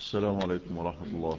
السلام عليكم ورحمة الله.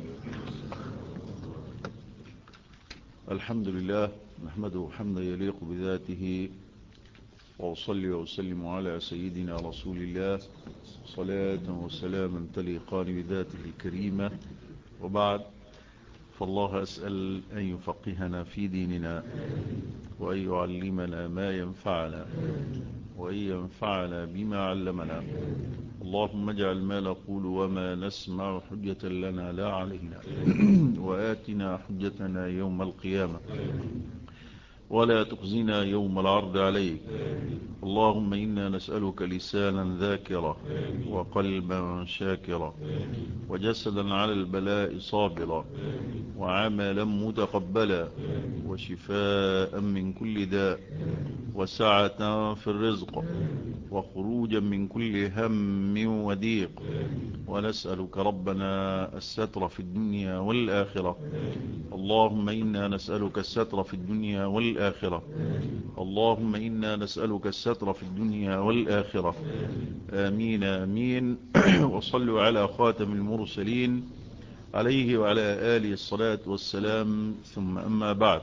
الحمد لله نحمده حمدا يليق بذاته، وأصلي وأسلم على سيدنا رسول الله صلاة وسلاما تليقان بذاته الكريمة، وبعد، فالله أسأل أن يفقهنا في ديننا، وأن يعلمنا ما ينفعنا، وأن ينفعنا بما علمنا. اللهم اجعل ما نقول وما نسمع حجة لنا لا علينا، وآتنا حجتنا يوم القيامة، ولا تخزنا يوم العرض عليك. اللهم إنا نسألك لسانا ذاكرا، وقلبا شاكرا، وجسدا على البلاء صابرا، وعملا متقبلا، وشفاء من كل داء، وسعة في الرزق، وخروجا من كل هم وضيق. ونسألك ربنا الستر في الدنيا والآخرة. اللهم إنا نسألك الستر في الدنيا والآخرة. اللهم إنا نسألك الستر في الدنيا والآخرة. آمين آمين. وصلوا على خاتم المرسلين عليه وعلى آله الصلاة والسلام، ثم أما بعد،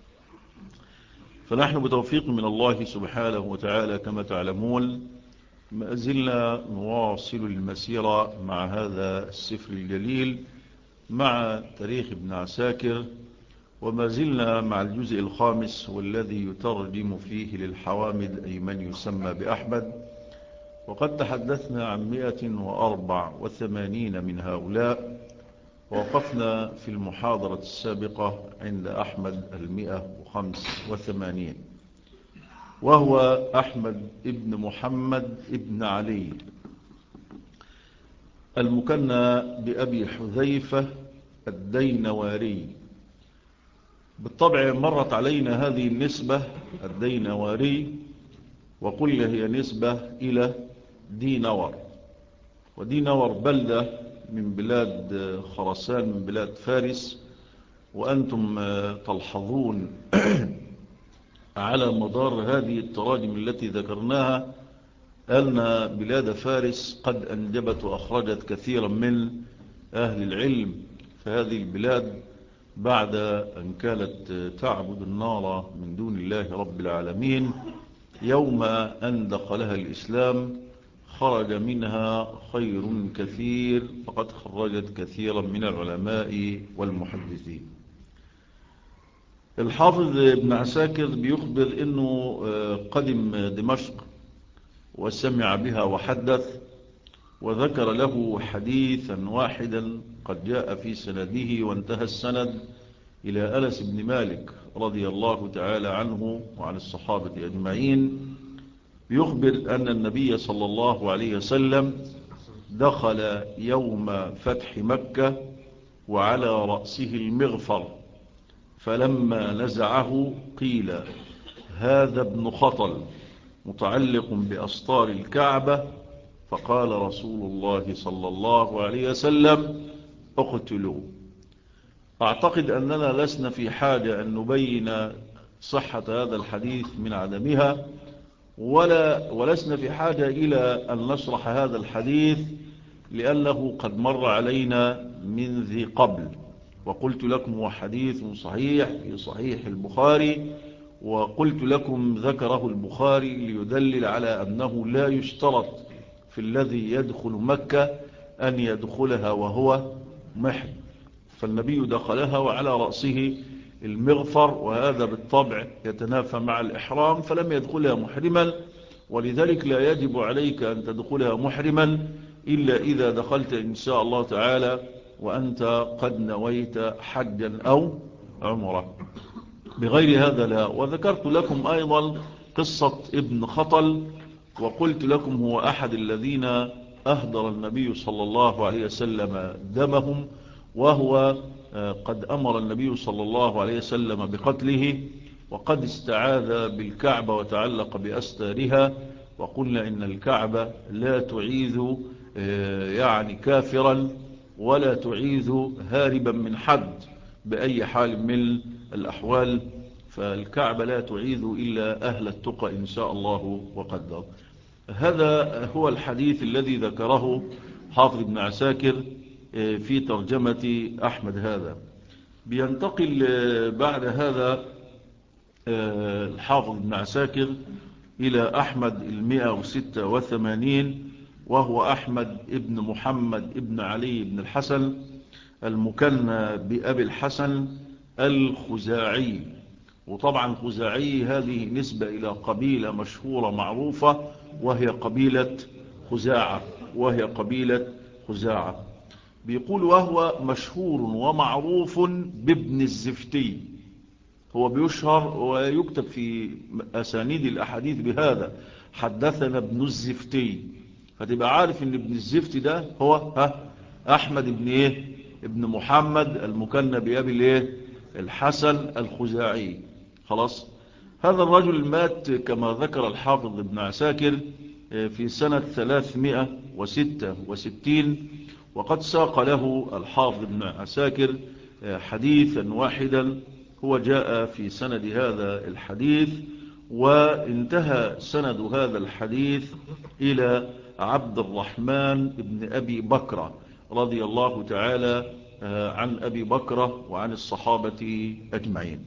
فنحن بتوفيق من الله سبحانه وتعالى كما تعلمون ما زلنا نواصل المسيرة مع هذا السفر الجليل، مع تاريخ ابن عساكر، وما زلنا مع الجزء الخامس، والذي يترجم فيه للحوامد أي من يسمى بأحمد. وقد تحدثنا عن 184 من هؤلاء، ووقفنا في المحاضرة السابقة عند أحمد 185، وهو أحمد ابن محمد ابن علي المكنى بأبي حذيفة الدينواري. بالطبع مرت علينا هذه النسبة الدينواري، وقلنا هي نسبة إلى دينور، ودينور بلدة من بلاد خراسان، من بلاد فارس. وأنتم تلحظون على مدار هذه التراجم التي ذكرناها أن بلاد فارس قد أنجبت وأخرجت كثيرا من أهل العلم في هذه البلاد، بعد أن كانت تعبد النار من دون الله رب العالمين. يوم أن دخلها الإسلام خرج منها خير كثير، فقد خرجت كثيرا من العلماء والمحدثين. الحافظ ابن عساكر بيخبر أنه قدم دمشق وسمع بها وحدث، وذكر له حديثا واحدا قد جاء في سنده، وانتهى السند إلى أنس بن مالك رضي الله تعالى عنه وعن الصحابة أجمعين. يخبر أن النبي صلى الله عليه وسلم دخل يوم فتح مكة وعلى رأسه المغفر، فلما نزعه قيل هذا ابن خطل متعلق بأسطار الكعبة، فقال رسول الله صلى الله عليه وسلم اقتلوه. أعتقد أننا لسنا في حاجة أن نبين صحة هذا الحديث من عدمها، ولسنا في حاجة إلى أن نشرح هذا الحديث، لأنه قد مر علينا من ذي قبل. وقلت لكم هو حديث صحيح في صحيح البخاري، وقلت لكم ذكره البخاري ليدلل على أنه لا يشترط في الذي يدخل مكة أن يدخلها وهو محرم، فالنبي دخلها وعلى رأسه المغفر، وهذا بالطبع يتنافى مع الإحرام، فلم يدخلها محرما. ولذلك لا يجب عليك أن تدخلها محرما إلا إذا دخلت إن شاء الله تعالى وأنت قد نويت حجا أو عمرة، بغير هذا لا. وذكرت لكم أيضا قصة ابن خطل، وقلت لكم هو أحد الذين أهدر النبي صلى الله عليه وسلم دمهم، وهو قد أمر النبي صلى الله عليه وسلم بقتله، وقد استعاذ بالكعبة وتعلق بأستارها. وقلنا إن الكعبة لا تعيذ يعني كافرا، ولا تعيذ هاربا من حد بأي حال من الأحوال، فالكعبة لا تعيذ إلا أهل التقى إن شاء الله وقدر. هذا هو الحديث الذي ذكره حافظ ابن عساكر في ترجمة أحمد هذا. بينتقل بعد هذا الحافظ ابن عساكر إلى أحمد 186، وهو أحمد ابن محمد ابن علي بن الحسن المكنى بأبي الحسن الخزاعي. وطبعا خزاعي هذه نسبة إلى قبيلة مشهورة معروفة وهي قبيلة خزاعة. بيقول وهو مشهور ومعروف بابن الزفتي. هو بيشهر ويكتب في أسانيد الأحاديث بهذا: حدثنا ابن الزفتي. فتبقى عارف ان ابن الزفتي ده هو أحمد ابن محمد المكنى بأبي الحسن الخزاعي. خلاص. هذا الرجل مات كما ذكر الحافظ ابن عساكر في سنة 366، وقد ساق له الحافظ ابن عساكر حديثا واحدا هو جاء في سند هذا الحديث، وانتهى سند هذا الحديث إلى عبد الرحمن ابن أبي بكر رضي الله تعالى عن أبي بكر وعن الصحابة أجمعين.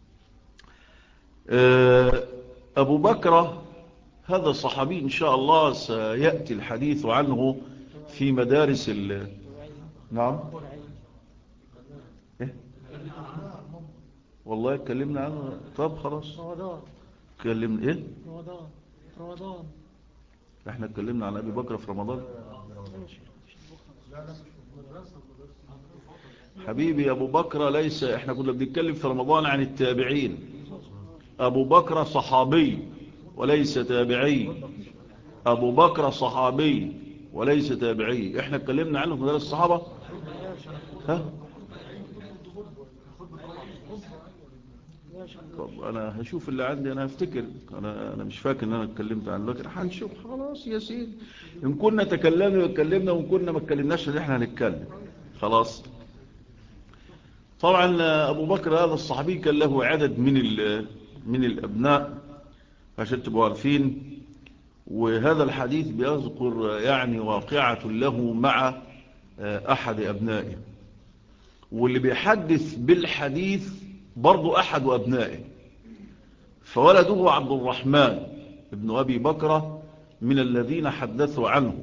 أبو بكر هذا الصحابي إن شاء الله سيأتي الحديث عنه في مدارس نعم. إيه؟ والله اتكلمنا عنه. طب خلاص اتكلمنا ايه؟ رمضان. احنا اتكلمنا عن ابي بكر في رمضان. حبيبي ابو بكر ليس، احنا كنا بنتكلم في رمضان عن التابعين. ابو بكر صحابي وليس تابعي. ابو بكر صحابي وليس تابعي. احنا اتكلمنا عنه في مدارس الصحابة. طب انا هشوف اللي عندي، انا هفتكر. انا مش فاكر ان انا اتكلمت عنه، لكن هنشوف. خلاص يا سيدي، ان كنا اتكلمنا وان كنا ما اتكلمناش ان احنا هنتكلم. خلاص. طبعا ابو بكر هذا الصحابي كان له عدد من الابناء عشان تبقوا عارفين. وهذا الحديث بيذكر يعني واقعة له مع احد ابنائه، واللي بيحدث بالحديث برضو احد ابنائه. فولده عبد الرحمن ابن ابي بكر من الذين حدثوا عنه،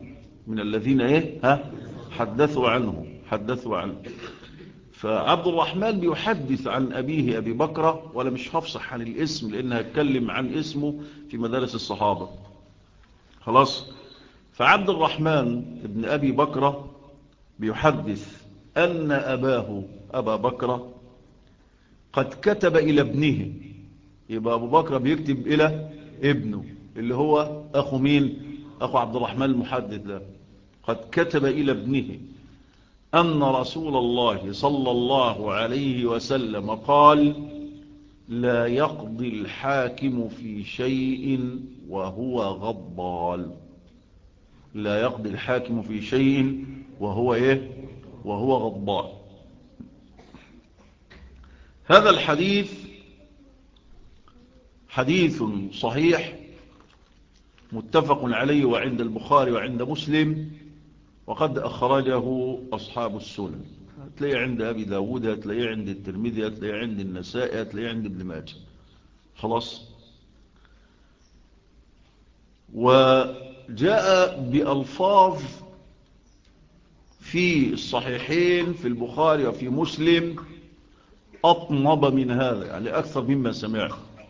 حدثوا عنه. فعبد الرحمن بيحدث عن أبيه أبي بكر، ولا مش هفصح عن الاسم لأن هتكلم عن اسمه في مدارس الصحابة. خلاص. فعبد الرحمن ابن أبي بكر بيحدث أن أباه أبا بكر قد كتب إلى ابنه. يبقى أبو بكر بيكتب إلى ابنه اللي هو أخو مين؟ أخو عبد الرحمن المحدث ده. قد كتب إلى ابنه أن رسول الله صلى الله عليه وسلم قال: لا يقضي الحاكم في شيء وهو غضبان. لا يقضي الحاكم في شيء وهو غضبان. هذا الحديث حديث صحيح متفق عليه وعند البخاري وعند مسلم، وقد أخرجه أصحاب السنن. هتلاقيه عند أبي داود، هتلاقيه عند الترمذي، هتلاقيه عند النسائي، هتلاقيه عند ابن ماجه. خلاص. وجاء بألفاظ في الصحيحين في البخاري وفي مسلم أطنب من هذا، يعني أكثر مما سمعت.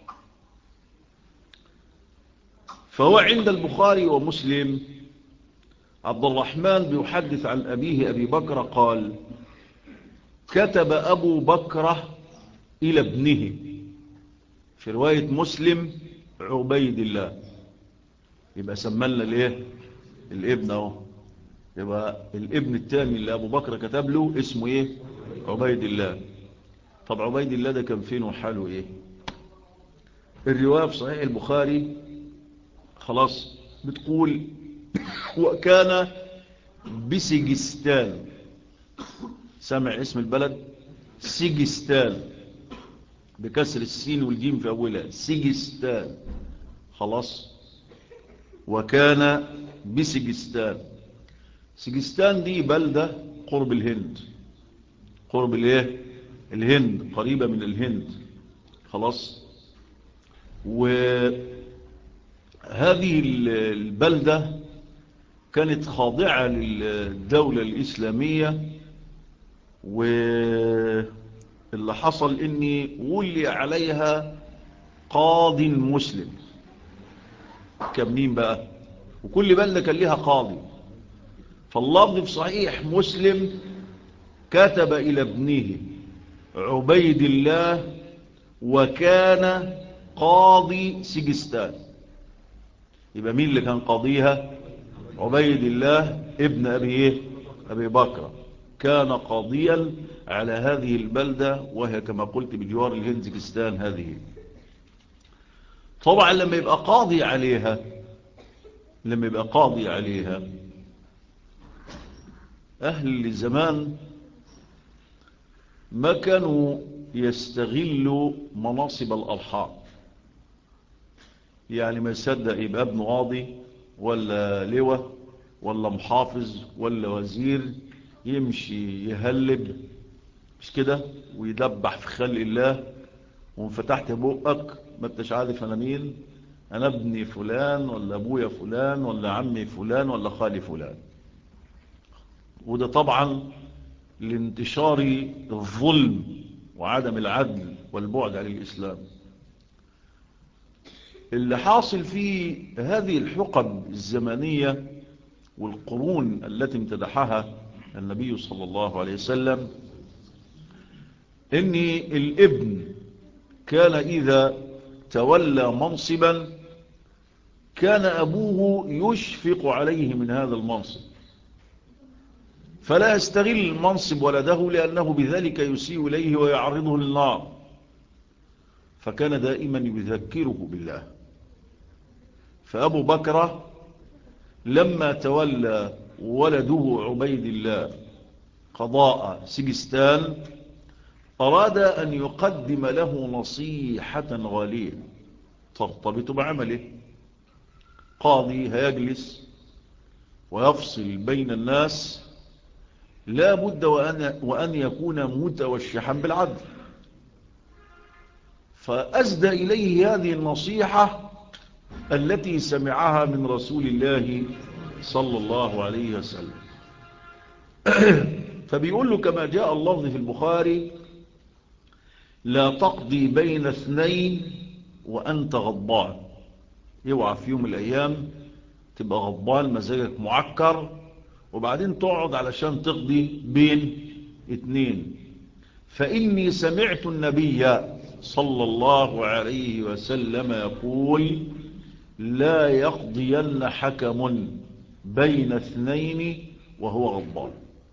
فهو عند البخاري ومسلم عبد الرحمن بيحدث عن أبيه أبي بكر قال: كتب أبو بكر إلى ابنه. في رواية مسلم عبيد الله. يبقى سملنا الابن اهو. يبقى الابن الثاني اللي أبو بكر كتب له اسمه عبيد الله. طب عبيد الله ده كان فين وحاله الرواية في صحيح البخاري خلاص بتقول: وكان بسجستان. سمع اسم البلد سجستان بكسر السين والجيم في أولها، سجستان. خلاص. وكان بسجستان. سجستان دي بلدة قرب الهند، قرب الايه؟ الهند، قريبة من الهند. خلاص. وهذه البلدة كانت خاضعة للدولة الإسلامية، واللي حصل إني ولي عليها قاض مسلم. كمين بقى؟ وكل بلدة كان لها قاضي. فاللفظ في صحيح مسلم كتب إلى ابنه عبيد الله، وكان قاضي سجستان. يبقى مين اللي كان قاضيها؟ عبيد الله ابن أبي بكر، كان قاضيا على هذه البلدة، وهي كما قلت بجوار الهند سجستان هذه. طبعا لما يبقى قاضي عليها أهل زمان ما كانوا يستغلوا مناصب الأرحام. يعني ما يصدق يبقى ابن قاضي ولا لواء ولا محافظ ولا وزير يمشي يهلب مش كده ويدبح في خلق الله، وانفتحت بقك ما انتش عارف انا مين، انا ابني فلان ولا ابويا فلان ولا عمي فلان ولا خالي فلان. وده طبعا لانتشار الظلم وعدم العدل والبعد عن الإسلام. اللي حاصل في هذه الحقب الزمنية والقرون التي امتدحها النبي صلى الله عليه وسلم، ان الابن كان إذا تولى منصبا كان أبوه يشفق عليه من هذا المنصب، فلا يستغل المنصب ولده، لأنه بذلك يسيء إليه ويعرضه للنار. فكان دائما يذكره بالله. فأبو بكر لما تولى ولده عبيد الله قضاء سجستان أراد أن يقدم له نصيحة غالية ترتبط بعمله. قاضي هيجلس ويفصل بين الناس، لا بد وأن يكون متوشحا بالعدل. فأسدى إليه هذه النصيحة التي سمعها من رسول الله صلى الله عليه وسلم. فبيقول له كما جاء اللفظ في البخاري: لا تقضي بين اثنين وأنت غضبان. اوعى في يوم من الأيام تبقى غضبان مزاجك معكر وبعدين تقعد علشان تقضي بين اتنين. فإني سمعت النبي صلى الله عليه وسلم يقول: لا يقضين حكم بين اثنين وهو غضبان.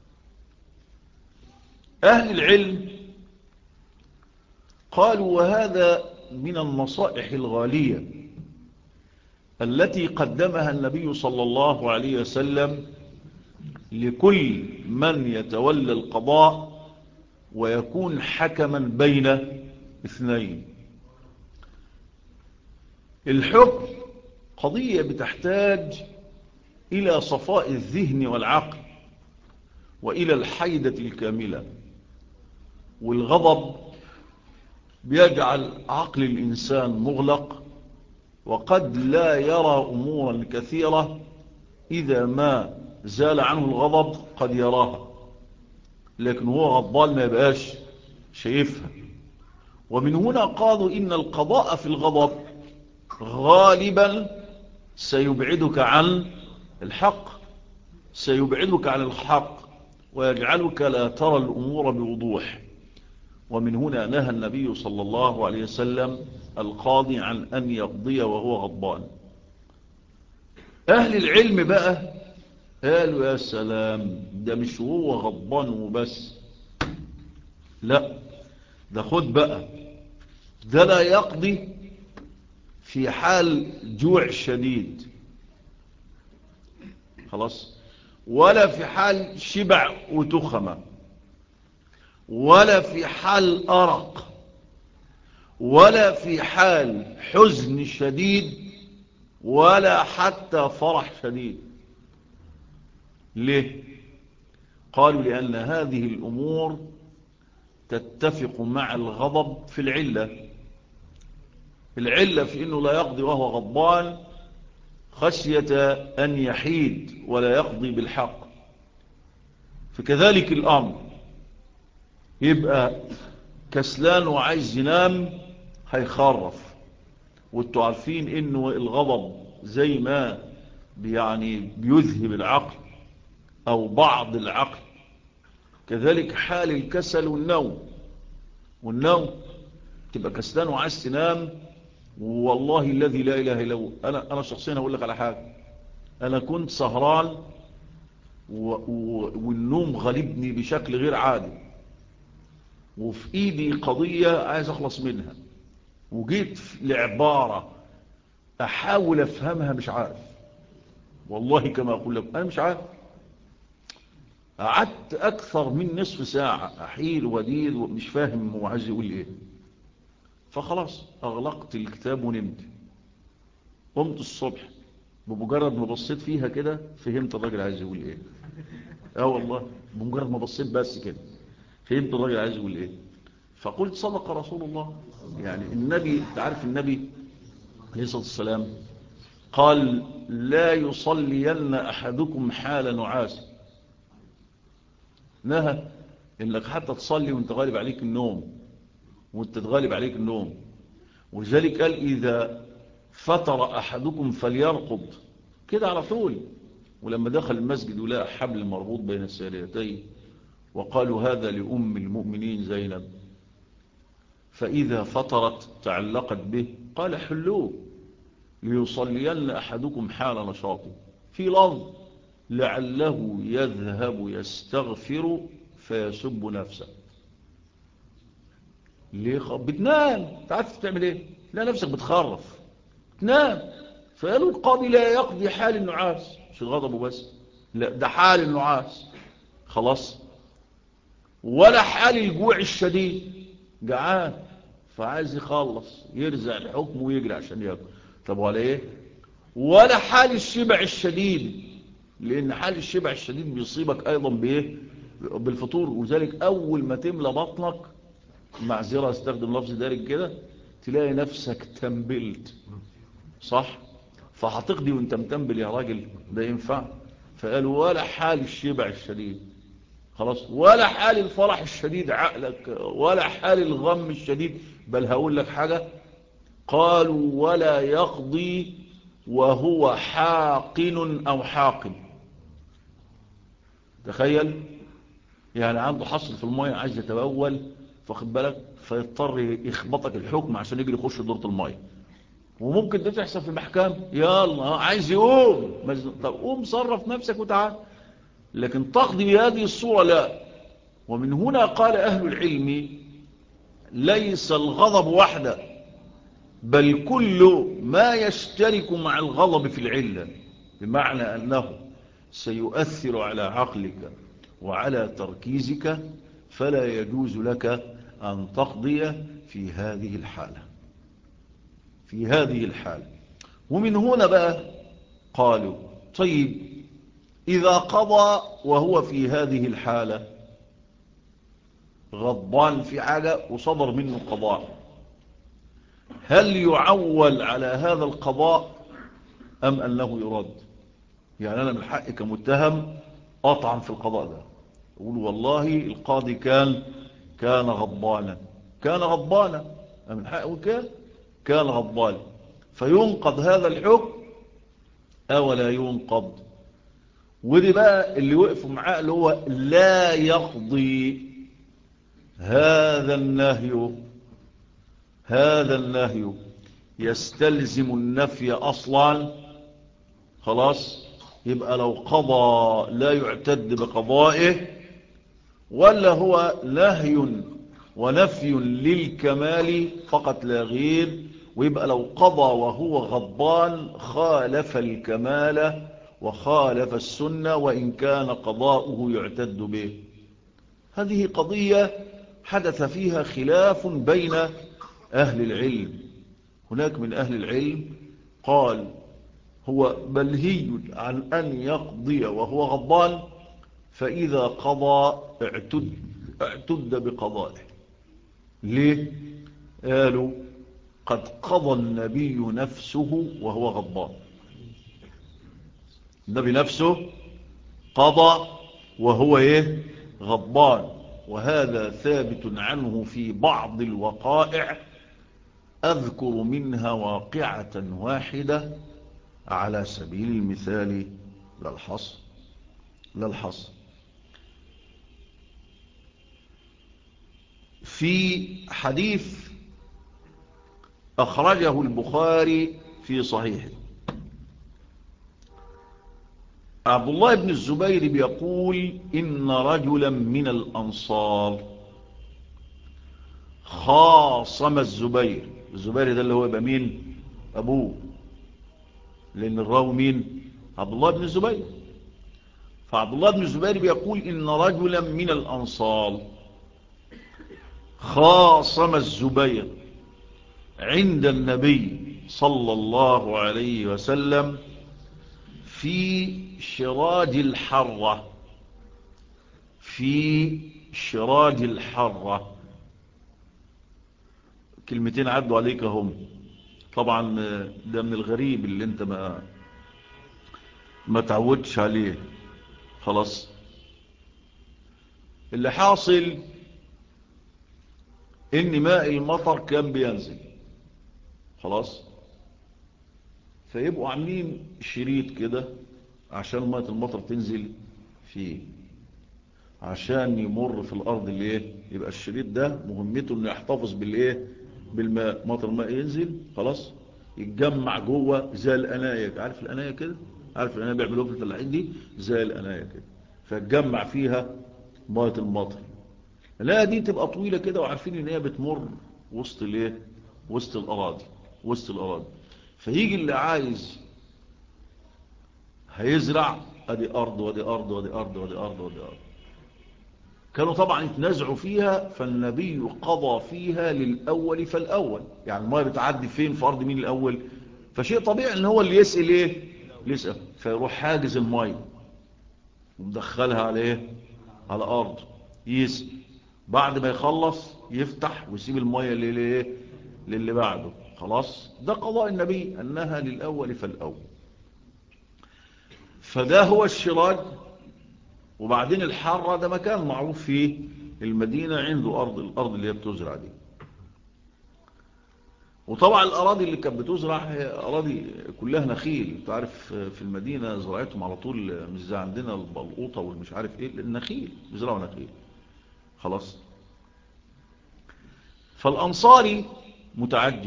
أهل العلم قالوا وهذا من النصائح الغالية التي قدمها النبي صلى الله عليه وسلم لكل من يتولى القضاء ويكون حكما بين اثنين. الحكم قضية بتحتاج إلى صفاء الذهن والعقل وإلى الحيدة الكاملة، والغضب بيجعل عقل الإنسان مغلق، وقد لا يرى أمورا كثيرة إذا ما زال عنه الغضب قد يراها، لكن هو غضبان ما يبقاش شايفها. ومن هنا قالوا إن القضاء في الغضب غالبا سيبعدك عن الحق، سيبعدك عن الحق ويجعلك لا ترى الأمور بوضوح. ومن هنا نهى النبي صلى الله عليه وسلم القاضي عن أن يقضي وهو غضبان. أهل العلم بقى قالوا يا سلام، ده مش هو غضبان وبس، لا، ده خد بقى، ده لا يقضي في حال جوع شديد، خلاص، ولا في حال شبع وتخمة، ولا في حال أرق، ولا في حال حزن شديد، ولا حتى فرح شديد. ليه؟ قالوا لأن هذه الأمور تتفق مع الغضب في العلة في أنه لا يقضي وهو غضبان خشية أن يحيد ولا يقضي بالحق. فكذلك الأمر يبقى كسلان وعايز ينام هيخرف. وانتوا عارفين انه الغضب زي ما يعني بيذهب العقل او بعض العقل، كذلك حال الكسل والنوم تبقى كسلان وعايز تنام. والله الذي لا اله الا هو، انا شخصيا هقول لك على حاجه. انا كنت سهران والنوم غالبني بشكل غير عادي، وفي ايدي قضيه عايز اخلص منها، وجيت لعباره احاول افهمها مش عارف. والله كما اقول لك انا مش عارف. قعدت اكثر من نصف ساعه احيل وديد ومش فاهم هو عايز يقول ايه. فخلاص اغلقت الكتاب ونمت. قمت الصبح بمجرد ما بصيت فيها كده فهمت الراجل عايز يقول ايه. والله بمجرد ما بصيت بس كده فهمت الراجل عايز يقول ايه. فقلت صدق رسول الله. يعني النبي، تعرف النبي عليه الصلاة والسلام قال لا يصلين أحدكم حال نعاس. نهى إنك حتى تصلي وانت غالب عليك النوم، وانت تغالب عليك النوم. ولذلك قال إذا فتر أحدكم فليرقض كده على طول. ولما دخل المسجد ولقى حبل مربوط بين الساريتين وقالوا هذا لأم المؤمنين زينب، فإذا فترت تعلقت به قال حلوه ليصلين أحدكم حال نشاطه. في لفظ لعله يذهب يستغفر فيسب نفسه. ليه بتنام تعرف تعمل ايه؟ لا نفسك بتخرف تنام. فقالوا القاضي لا يقضي حال النعاس، مش الغضب بس، لا ده حال النعاس خلاص، ولا حال الجوع الشديد جعان فعايز يخلص يرزع الحكم ويجري عشان ياكل. طب ولا ايه؟ ولا حال الشبع الشديد، لان حال الشبع الشديد بيصيبك ايضا بايه؟ بالفطور. وذلك اول ما تملى بطنك، معذره استخدم لفظ دارج كده، تلاقي نفسك تنبلت صح. فهتقضي وانت متنبل يا راجل؟ ده ينفع؟ فقالوا ولا حال الشبع الشديد خلاص، ولا حال الفرح الشديد عقلك، ولا حال الغم الشديد. بل هقول لك حاجة، قالوا ولا يقضي وهو حاقن أو حاقن. تخيل يعني عنده حصر في المية عايز يتبول، فاخد بالك، فيضطر يخبطك الحكم عشان يجري يخش دورة المية. وممكن ده تحصل في المحكمة، يلا عايز يقوم طب قوم صرف نفسك وتعال. لكن تقضي بهذه الصورة لا. ومن هنا قال أهل العلم ليس الغضب وحده، بل كل ما يشترك مع الغضب في العلة، بمعنى أنه سيؤثر على عقلك وعلى تركيزك، فلا يجوز لك أن تقضي في هذه الحالة. ومن هنا بقى قالوا طيب إذا قضى وهو في هذه الحالة غضبان في حاجة وصدر منه قضاء، هل يعول على هذا القضاء أم أنه يرد؟ يعني أنا من حقي كمتهم أطعن في القضاء ده، أقول والله القاضي كان غضبانا، من حقه كان غضبانا، فينقض هذا الحكم أو لا ينقض؟ ودي بقى اللي وقفوا معاه اللي هو لا يقضي. هذا النهي يستلزم النفي أصلا خلاص. يبقى لو قضى لا يعتد بقضائه، ولا هو نهي ونفي للكمال فقط لا غير. ويبقى لو قضى وهو غضبان خالف الكمال وخالف السنة وإن كان قضاؤه يعتد به. هذه قضية حدث فيها خلاف بين أهل العلم. هناك من أهل العلم قال هو بلهي عن أن يقضي وهو غضبان، فإذا قضى اعتد بقضائه. ليه؟ قالوا قد قضى النبي نفسه وهو غضبان. النبي نفسه قضى وهو ايه؟ غضبان. وهذا ثابت عنه في بعض الوقائع، أذكر منها واقعة واحدة على سبيل المثال لا الحصر. في حديث أخرجه البخاري في صحيحه، عبد الله بن الزبير بيقول إن رجلا من الأنصار خاصم الزبير ده اللي هو يبقى مين؟ أبوه، لأن الراوي مين؟ عبد الله بن الزبير. فعبد الله بن الزبير بيقول إن رجلا من الأنصار خاصم الزبير عند النبي صلى الله عليه وسلم في شراج الحرة. كلمتين عدوا عليك هم. طبعا ده من الغريب اللي انت ما تعودش عليه. خلاص، اللي حاصل ان ماء المطر كان بينزل، خلاص، فيبقوا عاملين شريط كده عشان ماء المطر تنزل فيه، عشان يمر في الارض اللي ايه، يبقى الشريط ده مهمته انه يحتفظ بالايه، بالماء. مطر الماء ينزل خلاص يتجمع جوه زي القنايه. عارف القنايه كده؟ عارف القنايه بيعملوها في الفلاحين دي زي القنايه كده، فتجمع فيها ميه المطر. لا دي تبقى طويله كده، وعارفين ان هي بتمر وسط الايه، وسط الاراضي. فيجي اللي عايز هيزرع، ادي ارض وادي ارض وادي ارض وادي ارض وادي ارض. كانوا طبعا يتنازعوا فيها، فالنبي قضى فيها للأول فالأول. يعني الماء بتعدي فين؟ في أرض مين الأول؟ فشيء طبيعي ان هو اللي يسأل ايه، يسأل. فيروح حاجز الماء ومدخلها على ايه، على أرض، يسأل. بعد ما يخلص يفتح ويسيب الماء للي بعده. خلاص، ده قضاء النبي أنها للأول فالأول. فده هو الشراج. وبعدين الحارة ده مكان معروف فيه المدينة، عنده الأرض اللي هي بتزرع دي. وطبعا الأراضي اللي كانت بتزرع هي أراضي كلها نخيل. تعرف في المدينة زراعتهم على طول مش زي عندنا البلقوطة والمش عارف ايه، النخيل بيزرعوا نخيل. خلاص، فالأنصاري متعجل،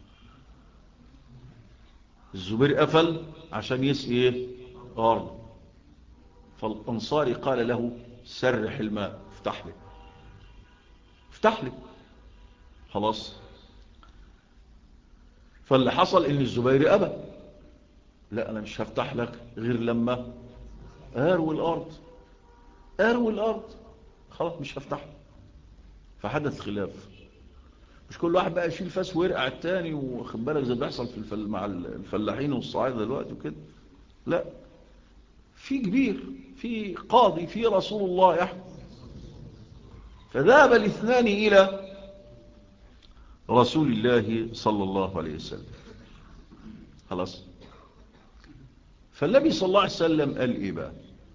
الزبير قفل عشان يسقي ايه، أرض. فالأنصاري قال له سرح الماء، افتح لي. خلاص، فاللي حصل ان الزبير أبى. لا انا مش هفتح لك غير لما اروي الارض. خلاص مش هفتح. فحدث خلاف. مش كل واحد بقى يشيل فاس ويرقع التاني، واخد بالك زي بيحصل مع الفلاحين والصعايده دلوقتي وكده. لا، في كبير، في قاضي، في رسول الله يحكم. فذهب الاثنان الى رسول الله صلى الله عليه وسلم. خلاص، فالنبي صلى الله عليه وسلم قال ايه بقى؟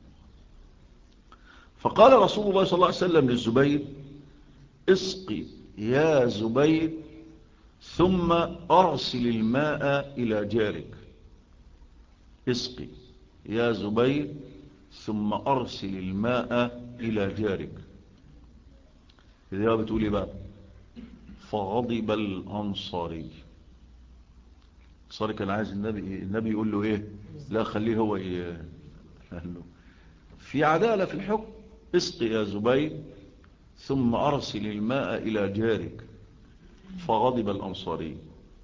فقال رسول الله صلى الله عليه وسلم للزبير اسقي يا زبير ثم أرسل الماء إلى جارك. اسقي يا زبير ثم أرسل الماء إلى جارك. إذا بتقول إيه بقى؟ فغضب الأنصاري. الأنصاري كان عايز النبي يقول له إيه؟ لا خليه هو قال له في عدالة في الحكم. اسقي يا زبير ثم أرسل الماء إلى جارك. فغضب الأنصاري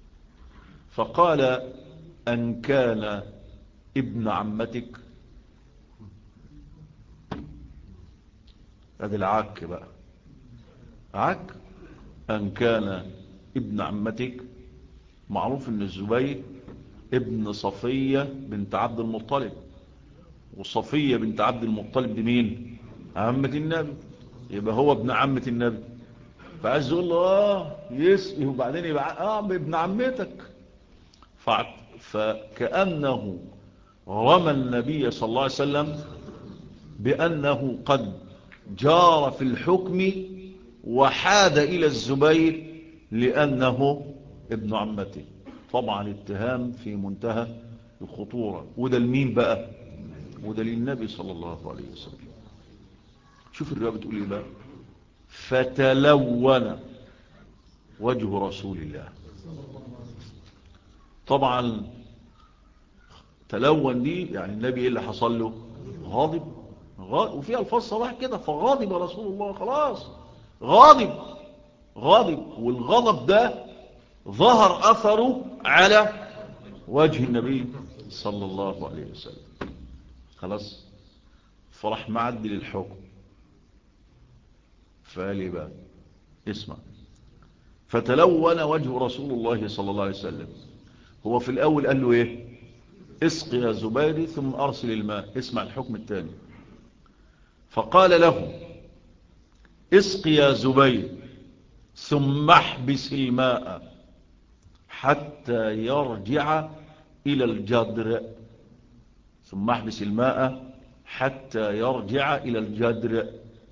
فقال أن كان ابن عمتك. هذا العك بقى، عك. أن كان ابن عمتك. معروف أن الزبير ابن صفية بنت عبد المطلب، وصفية بنت عبد المطلب دي مين؟ عمة النبي، يبقى هو ابن عمة النبي. فعايز يقول له يسقي، وبعدين يبقى ابن عمتك. فكأنه رمى النبي صلى الله عليه وسلم بأنه قد جار في الحكم وحاد إلى الزبير لأنه ابن عمته. طبعا اتهام في منتهى الخطورة. وده لمين بقى؟ وده للنبي صلى الله عليه وسلم. شوف الرواية بتقول ايه بقى: فتلون وجه رسول الله. طبعا تلون دي يعني النبي ايه اللي حصل له؟ غاضب. وفيها الفاظ صراحة كده، فغاضب رسول الله. خلاص غاضب. والغضب ده ظهر أثره على وجه النبي صلى الله عليه وسلم. خلاص فرح معدل للحكم. فقال ايه بقى؟ اسمع: فتلون وجه رسول الله صلى الله عليه وسلم. هو في الأول قال له ايه؟ اسق يا زبير ثم أرسل الماء. اسمع الحكم الثاني: فقال له اسق يا زبير ثم احبس الماء حتى يرجع إلى الجدر. ثم احبس الماء حتى يرجع إلى الجدر.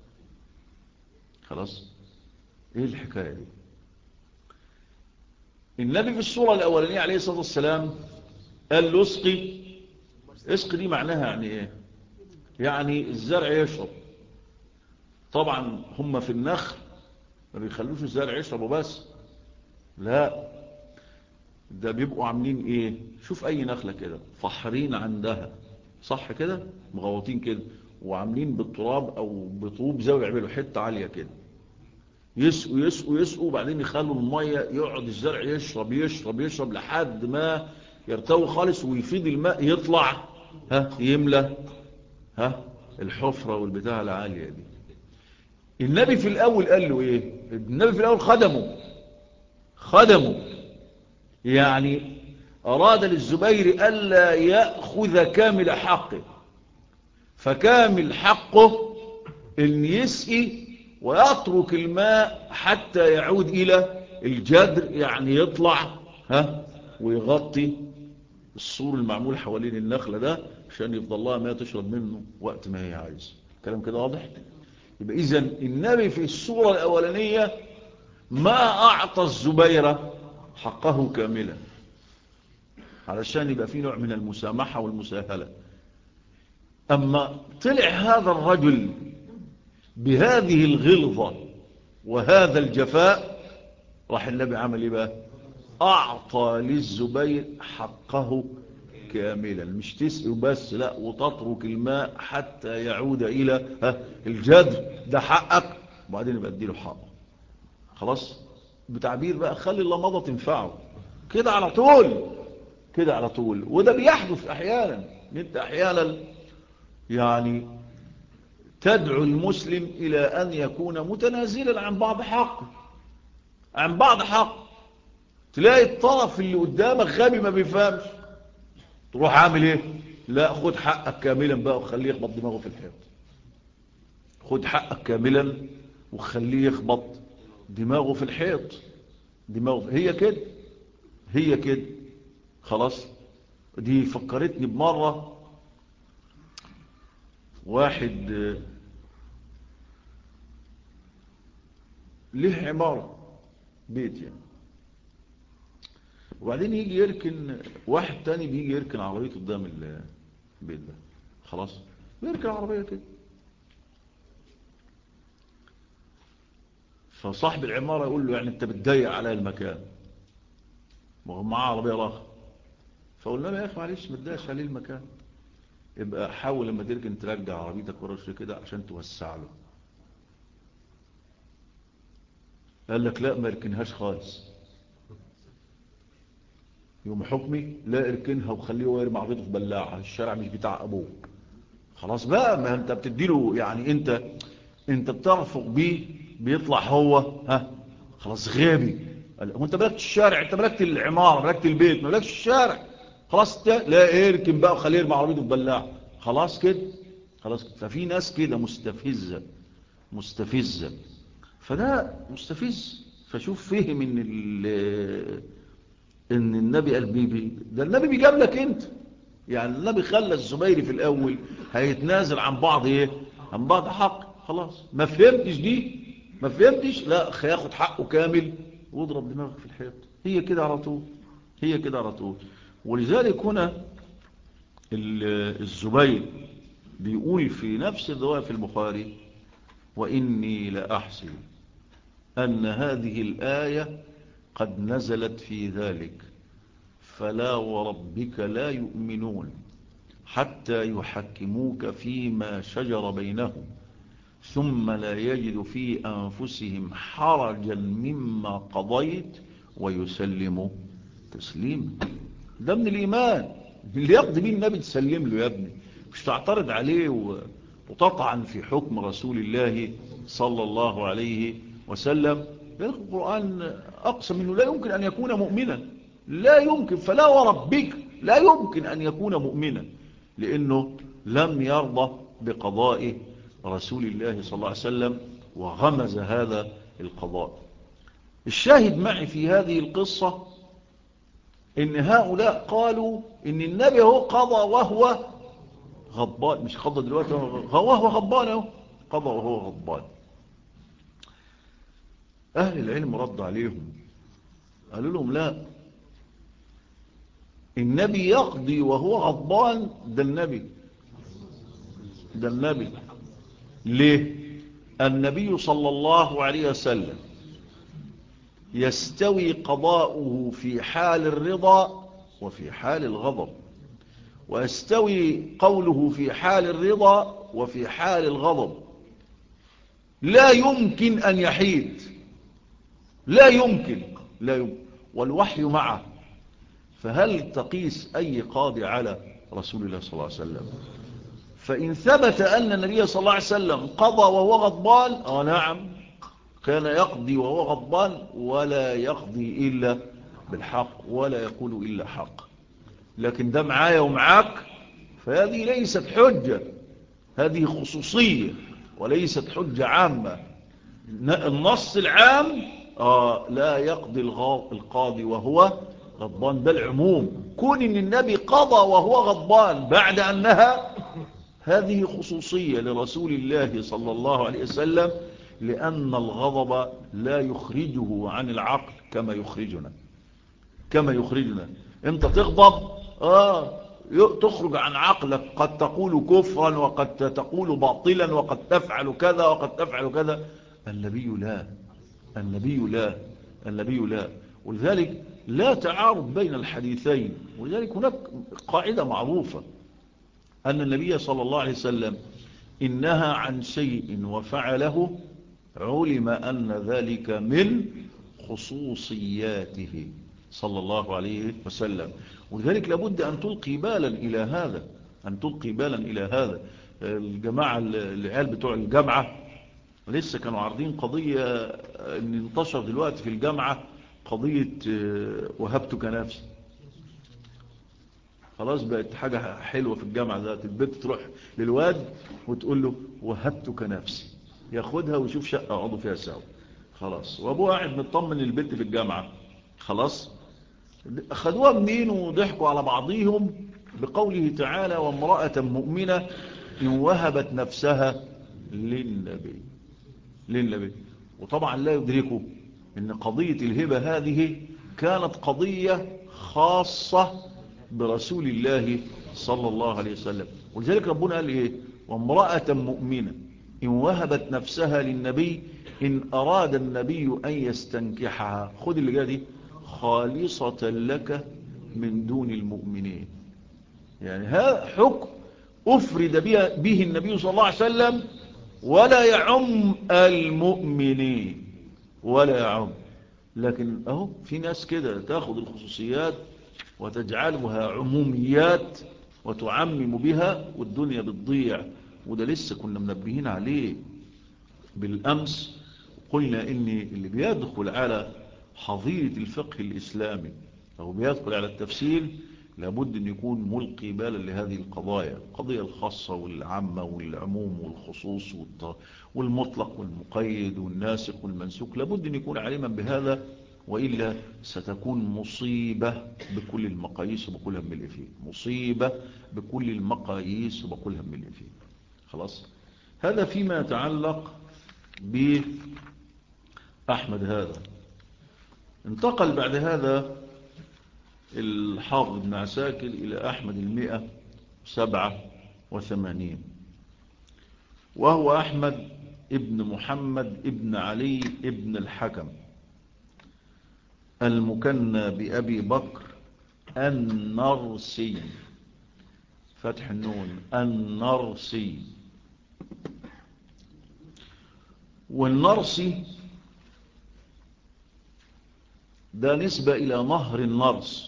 خلاص. ايه الحكاية دي؟ النبي في السورة الأولانية عليه الصلاة والسلام قال له اسقي. اسقي دي معناها يعني ايه؟ يعني الزرع يشرب. طبعا هم في النخل ما بيخلوش الزرع يشربوا بس، لا، ده بيبقوا عاملين ايه؟ شوف اي نخلة كده فحرين عندها، صح كده، مغوطين كده وعاملين بالتراب او بطوب زي ما يعملوا حتة عالية كده، يسقوا يسقوا يسقوا، وبعدين يخلوا المية يقعد الزرع يشرب يشرب يشرب لحد ما يرتوي خالص ويفيض الماء يطلع يملى الحفرة والبتاعة العالية دي. النبي في الأول قال له إيه؟ النبي في الأول خدمه يعني أراد للزبير ألا يأخذ كامل حقه، فكامل حقه أن يسقي ويترك الماء حتى يعود إلى الجدر، يعني يطلع ويغطي السور المعمول حوالين النخلة ده عشان يفضل لها ما تشرب منه وقت ما هي عايز. كلام كده واضح؟ يبقى إذن النبي في السورة الأولانية ما أعطى الزبير حقه كاملا علشان يبقى فيه نوع من المسامحة والمساهلة. أما طلع هذا الرجل بهذه الغلظة وهذا الجفاء، راح النبي عمل ايه بقى؟ أعطى للزبير حقه كاملا، مش تسقي بس، لا، وتترك الماء حتى يعود إلى الجدر، ده حقك، وبعدين يبقى اديله حقه. خلاص، بتعبير بقى خلي الله مضى تنفعه كده على طول، كده على طول. وده بيحدث أحيانا، انت أحيانا يعني تدعو المسلم إلى أن يكون متنازلا عن بعض حق، تلاقي الطرف اللي قدامك غبي ما بيفهمش، تروح عامل ايه؟ لا، خد حقك كاملا بقى وخليه يخبط دماغه في الحيط. خد حقك كاملا وخليه يخبط دماغه في الحيط. هي كده. خلاص. دي فكرتني بمرة واحد له عمارة بيت يعني، وبعدين يجي يركن، واحد تاني بيجي يركن عربيته قدام البيت ده. خلاص، يركن عربية كده، فصاحب العمارة يقول له يعني انت بتضيق على المكان، وهو معاه عربية راخة. فقلنا له يا اخي معلش ما تضيقش عليه المكان، يبقى حاول لما تركن ترجع عربيتك ورا شويه كده عشان توسع له. قال لك لا، ما يركنهاش خالص. يوم حكمي لا، اركنها وخليه هو يرمي عربيته في بلاعه، الشارع مش بتاع ابوه. خلاص بقى، ما انت بتديله يعني، انت بترفق بيه، بيطلع هو خلاص غابي. وانت ملكت الشارع، انت ملكت العماره، ملكت البيت، ما ملكتش الشارع. خلاص لا، اركن بقى وخليه يرمي عربيته في بلاعه. خلاص كده. خلاص. ففي ناس كده مستفزة، فده مستفز. فشوف فهم ان النبي قال ده النبي بيجاب لك انت. يعني النبي خلى الزبير في الاول هيتنازل عن بعض ايه، عن بعض حق. خلاص ما فهمتش دي، ما فهمتش، لا هياخد حقه كامل واضرب دماغك في الحيط. هي كده على طول، هي كده على طول. ولذلك هنا الزبير بيقول في نفس الرواية في البخاري: وإني لأحسب أن هذه الآية قد نزلت في ذلك، فلا وربك لا يؤمنون حتى يحكموك فيما شجر بينهم ثم لا يجد في أنفسهم حرجا مما قضيت ويسلموا تسليما. ده من الإيمان اللي يقضي به النبي تسلم له يا ابني، مش تعترض عليه وتطعن في حكم رسول الله صلى الله عليه وسلم. القرآن أقسم أنه لا يمكن أن يكون مؤمنا، لا يمكن، فلا وربك لا يمكن أن يكون مؤمنا، لأنه لم يرضى بقضاء رسول الله صلى الله عليه وسلم وغمز هذا القضاء. الشاهد معي في هذه القصة إن هؤلاء قالوا إن النبي هو قضى وهو غضبان، مش قضى دلوقتي وهو غضبان، قضى وهو غضبان. أهل العلم رد عليهم قالوا لهم لا، النبي يقضي وهو غضبان، ده النبي، ده النبي. ليه؟ النبي صلى الله عليه وسلم يستوي قضاؤه في حال الرضا وفي حال الغضب، ويستوي قوله في حال الرضا وفي حال الغضب. لا يمكن أن يحيد، لا يمكن، لا يمكن، والوحي معه. فهل تقيس أي قاضي على رسول الله صلى الله عليه وسلم؟ فإن ثبت أن النبي صلى الله عليه وسلم قضى وهو غضبان، نعم كان يقضي وهو غضبان، ولا يقضي إلا بالحق ولا يقول إلا حق. لكن ده معايا ومعاك، فهذه ليست حجة، هذه خصوصية وليست حجة عامة. النص العام لا يقضي القاضي وهو غضبان، بل عموم. كون ان النبي قضى وهو غضبان بعد أنها، هذه خصوصية لرسول الله صلى الله عليه وسلم، لأن الغضب لا يخرجه عن العقل كما يخرجنا، كما يخرجنا. انت تغضب تخرج عن عقلك، قد تقول كفرا وقد تقول باطلا وقد تفعل كذا وقد تفعل كذا. النبي لا، النبي لا، النبي لا. ولذلك لا تعارض بين الحديثين. ولذلك هناك قاعدة معروفة أن النبي صلى الله عليه وسلم إن نهى عن شيء وفعله علم أن ذلك من خصوصياته صلى الله عليه وسلم. ولذلك لابد أن تلقي بالا إلى هذا، أن تلقي بالا إلى هذا. الجماعة العيال بتوع الجامعة لسه كانوا عارضين قضية ان انتشر دلوقتي في الجامعة قضية وهبتك نفسي. خلاص بقت حاجة حلوة في الجامعة ذات، البنت تروح للواد وتقول له وهبتك نفسي، ياخدها ويشوف شقة يقعدوا فيها سوا. خلاص، وابوها قاعد مطمن البنت في الجامعة. خلاص أخذوها منين وضحكوا على بعضهم بقوله تعالى وامرأة مؤمنة إن وهبت نفسها للنبي، للنبي. وطبعا لا يدركوا ان قضية الهبة هذه كانت قضية خاصة برسول الله صلى الله عليه وسلم. ولذلك ربنا قال ايه وامرأة مؤمنة إن وهبت نفسها للنبي إن أراد النبي أن يستنكحها، خذ اللي جاء دي، خالصة لك من دون المؤمنين. يعني هذا حكم أفرد به النبي صلى الله عليه وسلم، ولا يعم المؤمنين، ولا يعم. لكن اهو في ناس كده تاخذ الخصوصيات وتجعلها عموميات وتعمم بها والدنيا بتضيع. وده لسه كنا منبهين عليه بالأمس. قلنا ان اللي بيدخل على حظيرة الفقه الإسلامي أو بيدخل على التفسير لابد أن يكون ملقي بالا لهذه القضايا، القضية الخاصة والعامة والعموم والخصوص والمطلق والمقيد والناسخ والمنسوخ، لابد أن يكون عالما بهذا، وإلا ستكون مصيبة بكل المقاييس وبكل هم اللي فيه، مصيبة بكل المقاييس وبكل هم اللي فيه. خلاص، هذا فيما يتعلق بأحمد. هذا انتقل بعد هذا الحافظ ابن عساكر إلى أحمد 187، وهو أحمد ابن محمد ابن علي ابن الحكم المكنى بأبي بكر النرسي، فتح النون، النرسي. والنرسي ده نسبة إلى نهر النرس،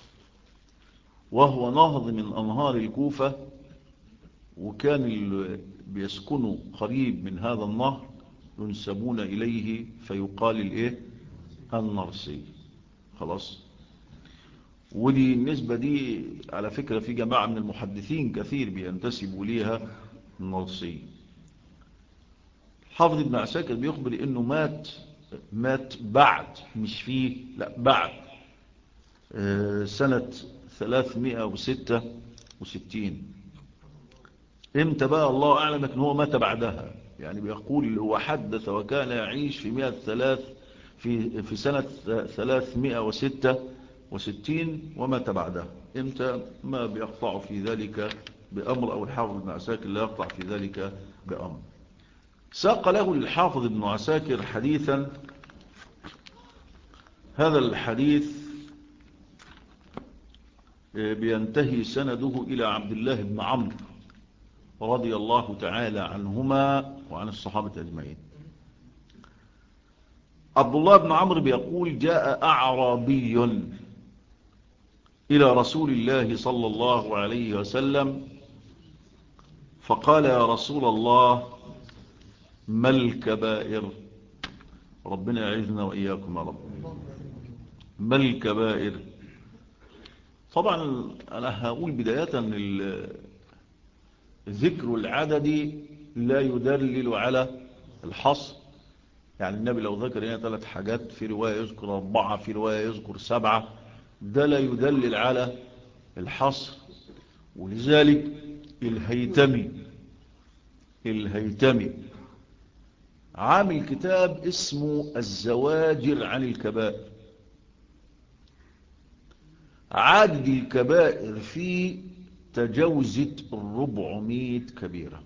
وهو نهر من أنهار الكوفة، وكان اللي بيسكنوا قريب من هذا النهر ينسبون إليه فيقال الإيه؟ النرسي. خلاص، ودي النسبة دي على فكرة في جماعة من المحدثين كثير بينتسبوا ليها النرسي. حافظ ابن عساكر بيخبر إنه مات بعد، مش فيه، لا بعد سنة 366. امتى بقى؟ الله أعلم، لكن هو مات بعدها. يعني بيقول هو حدث وكان يعيش في سنة 366 ومات بعدها. امتى؟ ما بيقطع في ذلك بأمر، أو الحافظ ابن عساكر لا يقطع في ذلك بأمر. ساق له الحافظ ابن عساكر حديثا، هذا الحديث بينتهي سنده إلى عبد الله بن عمرو رضي الله تعالى عنهما وعن الصحابة أجمعين. عبد الله بن عمرو بيقول: جاء أعرابي إلى رسول الله صلى الله عليه وسلم فقال: يا رسول الله، ما الكبائر؟ ربنا يعيذنا وإياكم يا رب. ما الكبائر؟ طبعا أنا هقول بداية ذكر العدد لا يدلل على الحصر. يعني النبي لو ذكر هنا 3 حاجات، في رواية يذكر 4، في رواية يذكر 7، ده لا يدلل على الحصر. ولذلك الهيتمي عامل كتاب اسمه الزواجر عن الكبائر، عدد الكبائر فيه تجاوزت 400 كبيرة.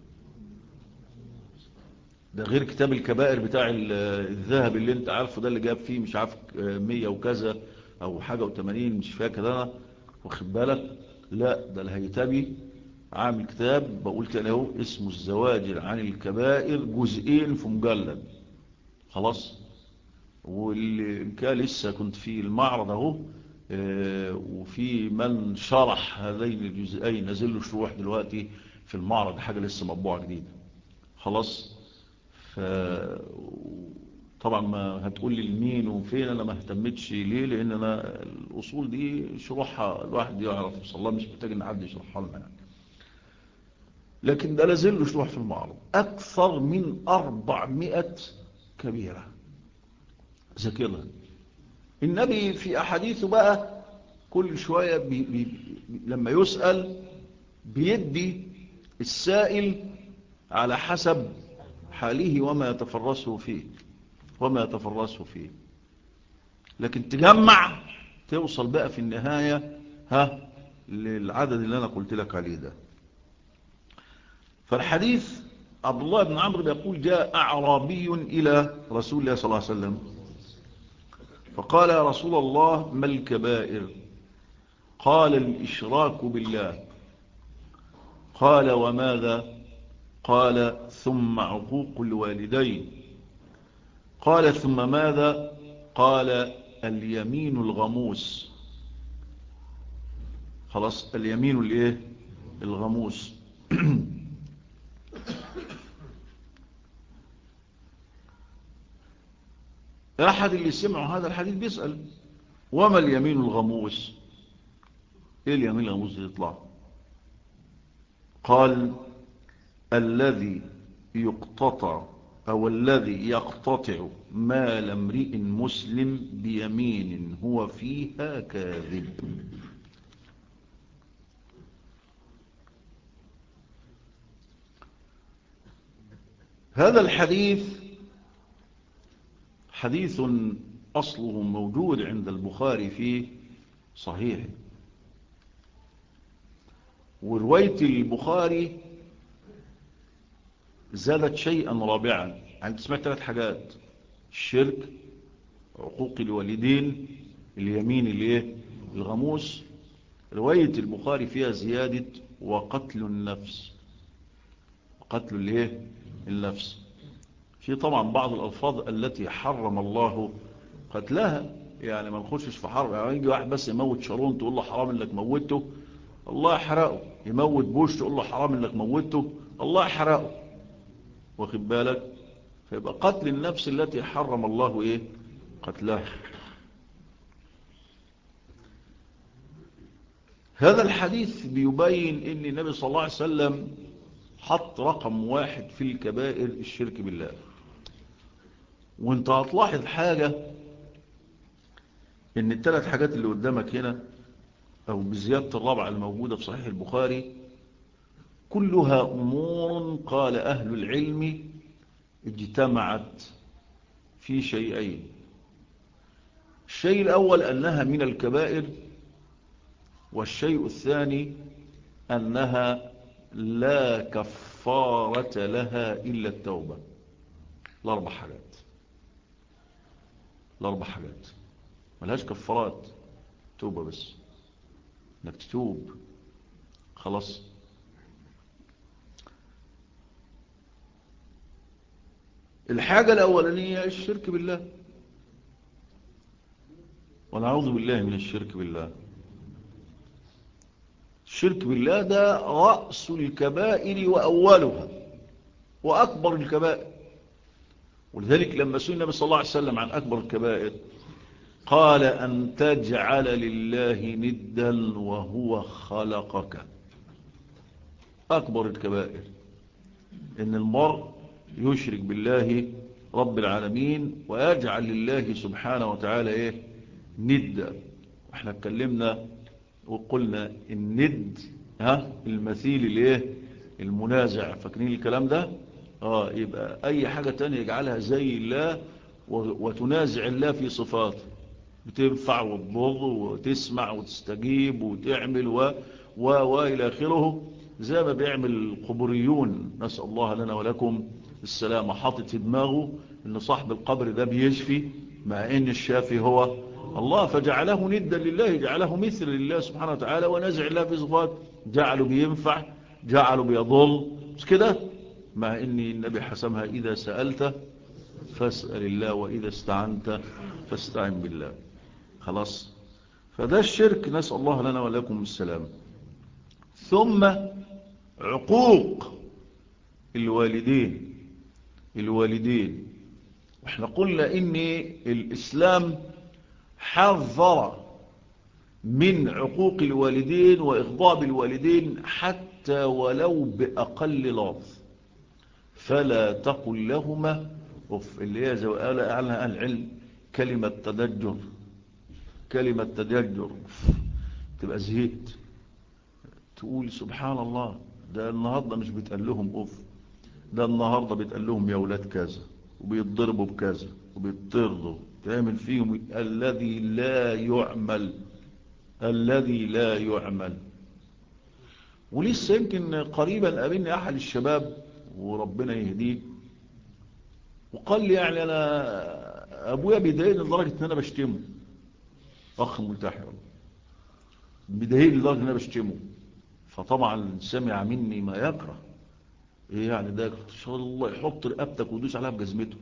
ده غير كتاب الكبائر بتاع الذهب اللي انت عارفه، ده اللي جاب فيه مش عارف 100 وكذا او حاجة و80 مش فاكر انا، واخد بالك؟ لا، ده الهيتمي عامل كتاب بقول كده اهو اسمه الزواجر عن الكبائر، جزئين في مجلد. خلاص، واللي كان لسه كنت في المعرض اهو، وفي من شرح هذين الجزئين نزل له شروح دلوقتي في المعرض، حاجة لسه مطبوعة جديدة. خلاص، طبعا ما هتقول لي لمين وفين، انا ما اهتمتش ليه، لان انا الاصول دي شروحها الواحد يعرف يوصلها، مش محتاج ان حد يشرحها لنا يعني. لكن ده لازل له شروح في المعرض، اكثر من 400 كبيرة ذاكرها. النبي في احاديثه بقى كل شوية لما يسأل بيدي السائل على حسب حاله وما يتفرسه فيه، لكن تجمع توصل بقى في النهاية للعدد اللي أنا قلت لك عليه ده. فالحديث عبد الله بن عمرو بيقول: جاء أعرابي إلى رسول الله صلى الله عليه وسلم فقال: يا رسول الله، ما الكبائر؟ قال: الإشراك بالله. قال: وماذا؟ قال: ثم عقوق الوالدين. قال: ثم ماذا؟ قال: اليمين الغموس. خلاص، اليمين الايه؟ الغموس. احد اللي سمعوا هذا الحديث بيسأل: وما اليمين الغموس؟ ايه اليمين الغموس دي يطلع؟ قال الذي يقتطع أو الذي يقتطع مال امرئ مسلم بيمين هو فيها كاذب. هذا الحديث حديث أصله موجود عند البخاري في صحيح، ورواية البخاري زادت شيئا رابعا. يعني تسمع 3 حاجات: الشرك، عقوق الوالدين، اليمين الغموس. رواية البخاري فيها زيادة وقتل النفس. قتل النفس. في طبعا بعض الألفاظ التي حرم الله قتلها، يعني ما نخشش في حرب. يعني يجي واحد بس يموت شارون تقول له حرام انك موته، الله يحرقه. يموت بوش تقول له حرام انك موته، الله يحرقه. واخد بالك؟ فيبقى قتل النفس التي حرم الله قتلها. هذا الحديث بيبين ان النبي صلى الله عليه وسلم حط رقم 1 في الكبائر الشرك بالله. وانت هتلاحظ حاجة، ان ال3 حاجات اللي قدامك هنا او بزيادة الرابعة الموجودة في صحيح البخاري كلها امور قال اهل العلم اجتمعت في شيئين. الشيء الاول انها من الكبائر، والشيء الثاني انها لا كفارة لها الا التوبة. الاربع حاجات ملهاش كفارات، توبة بس، انك تتوب خلاص. الحاجة الأولانية الشرك بالله، ونعوذ بالله من الشرك بالله. الشرك بالله ده رأس الكبائر وأولها وأكبر الكبائر. ولذلك لما سئل النبي صلى الله عليه وسلم عن أكبر الكبائر قال أن تجعل لله ندا وهو خلقك. أكبر الكبائر إن المرء يشرك بالله رب العالمين ويجعل لله سبحانه وتعالى ندا. واحنا اتكلمنا وقلنا الند المثيل المنازع، فاكرين الكلام ده؟ يبقى اي حاجة تانية يجعلها زي الله وتنازع الله في صفاته، بتنفع وتضر وتسمع وتستجيب وتعمل والى اخره، زي ما بيعمل القبوريون، نسأل الله لنا ولكم السلامة. حاطط في دماغه ان صاحب القبر ده بيشفي، مع ان الشافي هو الله، فجعله ندا لله، جعله مثل لله سبحانه وتعالى ونزع الله في صفات، جعله بينفع، جعله بيضل، مش كده؟ مع ان النبي حسمها: اذا سألت فاسأل الله وإذا استعنت فاستعن بالله. خلاص. فده الشرك، نسأل الله لنا ولكم السلام. ثم عقوق الوالدين. واحنا قلنا ان الإسلام حذر من عقوق الوالدين وإغضاب الوالدين حتى ولو بأقل لفظ. فلا تقل لهما أف، اللي هي زي ما قال عنها أهل العلم كلمة تدجر. تبقى زهقت تقول سبحان الله، ده النهاردة مش بيتقال لهم أف، ده النهاردة بيتقال لهم يا ولاد كذا، وبيتضربوا بكذا وبيتطردوا، تعمل فيهم الذي لا يعمل. ولسه يمكن قريبا قابلني أحد الشباب وربنا يهديه، وقال لي يعني أنا أبويا بيضايقني لدرجة أن أنا بشتمه. أخ ملتحي بيضايقني لدرجة أن أنا بشتمه. فطبعا سمع مني ما يكره. إيه يعني ده؟ إن شاء الله يحط رقبتك ويدوس عليها بجزمته،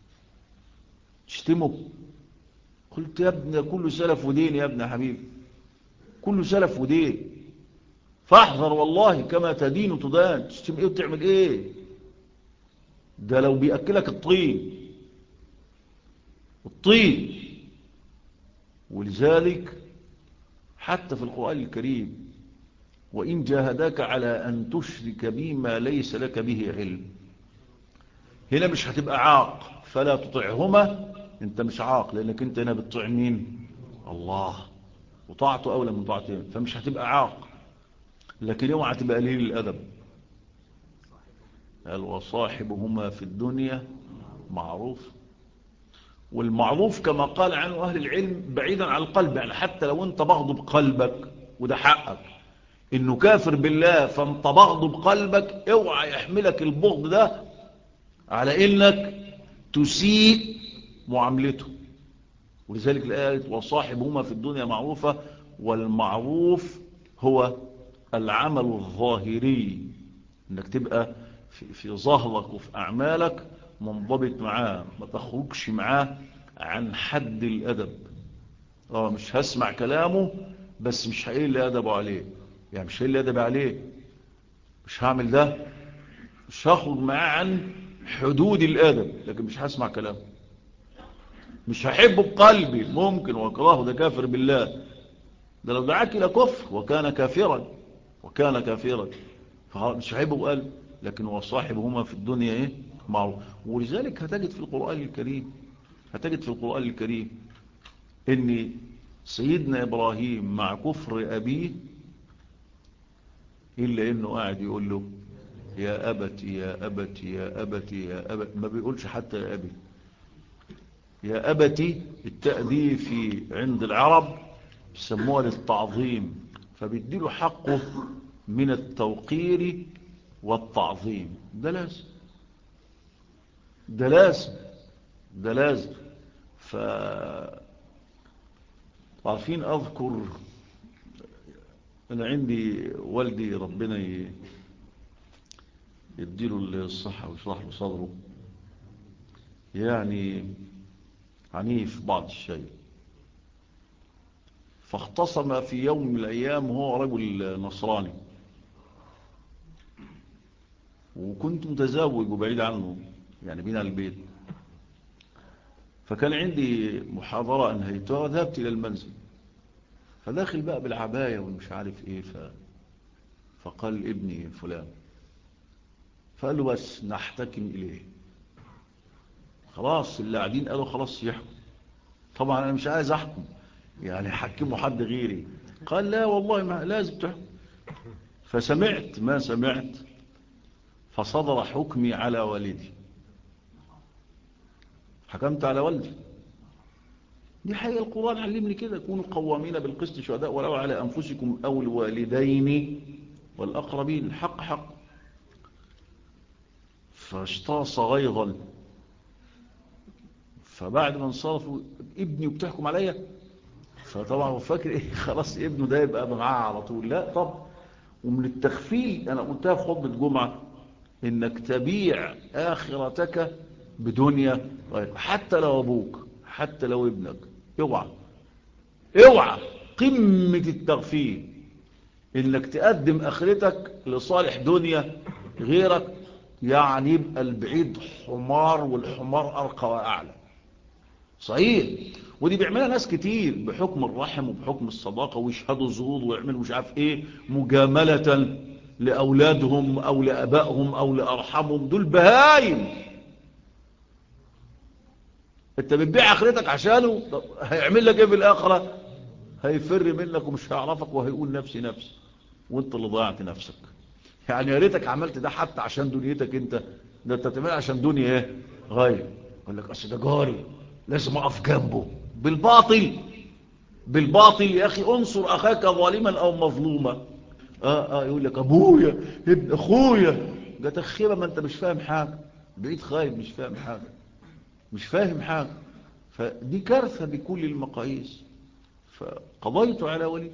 تشتمه؟ قلت يا ابني كله سلف ودين يا ابن حبيبي، كله سلف ودين، فاحذر والله كما تدين تدان. تشتم ايه وتعمل ايه؟ ده لو بيأكلك الطين. ولذلك حتى في القرآن الكريم: وإن جاهداك على أن تشرك بي ما ليس لك به علم. هنا مش هتبقى عاق، فلا تطعهما. انت مش عاق لأنك انت هنا بتطيع مين؟ الله، وطاعته أولى من طاعته، فمش هتبقى عاق. لكن يوم هتبقى قليل الأدب. قال: وصاحبهما في الدنيا معروف. والمعروف كما قال عنه أهل العلم بعيدا عن القلب، يعني حتى لو انت بغضب قلبك، وده حقك، انه كافر بالله فانت بغضب قلبك، اوعى يحملك البغض ده على انك تسيء معاملته. ولذلك الآية: وصاحبهما في الدنيا معروفة. والمعروف هو العمل الظاهري، انك تبقى في ظهرك وفي أعمالك منضبط معاه، ما تخرجش معاه عن حد الأدب. مش هسمع كلامه بس مش هقل أدبه عليه، يعني مش هقل أدبه عليه، مش هعمل ده، مش هخرج معاه عن حدود الأدب، لكن مش هسمع كلامه. مش هحبه بقلبي ممكن واكرهه، ده كافر بالله، ده لو دعاك إلى كفر وكان كافرا، وكان كافرا، فمش هحبه بقلبي. لكن هو صاحبهما في الدنيا ايه؟ معروف. ولذلك هتجد في القرآن الكريم، هتجد في القرآن الكريم ان سيدنا إبراهيم مع كفر أبيه إلا إنه قاعد يقول له: يا أبت يا أبت يا أبت يا أبت. ما بيقولش حتى يا أبي. يا أبتي التأديب في عند العرب بيسموها للتعظيم، فبيديله حقه من التوقير والتعظيم. ده لازم، ده لازم، ده لازم. عارفين، أذكر أنا عندي والدي ربنا يديله الصحة ويشرح له صدره، يعني عنيف بعض الشيء. فاختصم في يوم من الأيام، هو رجل نصراني وكنت متزوج وبعيد عنه، يعني بين البيت. فكان عندي محاضرة أنهيتها وذهبت إلى المنزل، فداخل بقى بالعباية والمش عارف إيه. فقال ابني فلان، فقال له: بس نحتكم إليه. خلاص اللي قاعدين قالوا خلاص يحكم. طبعا أنا مش عايز أحكم، يعني حكموا حد غيري. قال: لا والله ما لازم تحكم. فسمعت ما سمعت، فصدر حكمي على والدي، حكمت على والدي. دي حقيقة القرآن علمني كده: كونوا قوامين بالقسط شهداء ولو على أنفسكم أو الوالدين والأقربين. الحق حق. فاشتاص غيظا، فبعد ما انصرفوا: ابني وبتحكم عليا؟ فطبعا هو فاكر ايه، خلاص ابنه ده يبقى معاه على طول. لا طب. ومن التخفيل، انا قلتها في خطبة جمعة، انك تبيع اخرتك بدنيا غيرك، حتى لو ابوك، حتى لو ابنك. اوعى، اوعى. قمة التغفيل انك تقدم اخرتك لصالح دنيا غيرك، يعني يبقى البعيد حمار والحمار ارقى واعلى. صحيح. ودي بيعملها ناس كتير بحكم الرحم وبحكم الصداقة، ويشهدوا زهور ويعملوا مش عارف ايه مجاملة لأولادهم أو لأبائهم أو لأرحمهم. دول بهايم. انت بتبيع آخرتك عشانه، هيعمل لك ايه في الآخرة؟ هيفر منك ومش هيعرفك وهيقول نفسي نفسي، وانت اللي ضيعت نفسك. يعني يا ريتك عملت ده حتى عشان دنيتك انت، ده انت تعمل عشان دنيا ايه غير. يقول لك: اصل ده جاري لازم اقف جنبه. بالباطل، بالباطل يا اخي. انصر اخاك ظالما او مظلوما. يقول لك: ابويا، ابن اخويا. ده تخيبه، ما انت مش فاهم حاجه، بعيد خايب، مش فاهم حاجه، مش فاهم حاجه. فدي كارثه بكل المقاييس. فقضيت على والدي،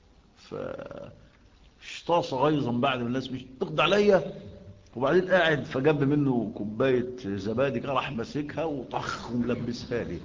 فاشتاص غيظا بعد ما الناس مش تقضي عليا. وبعدين قاعد فجنب منه كوبايه زبادي كده، راح ماسكها وطخ وملبسها لي.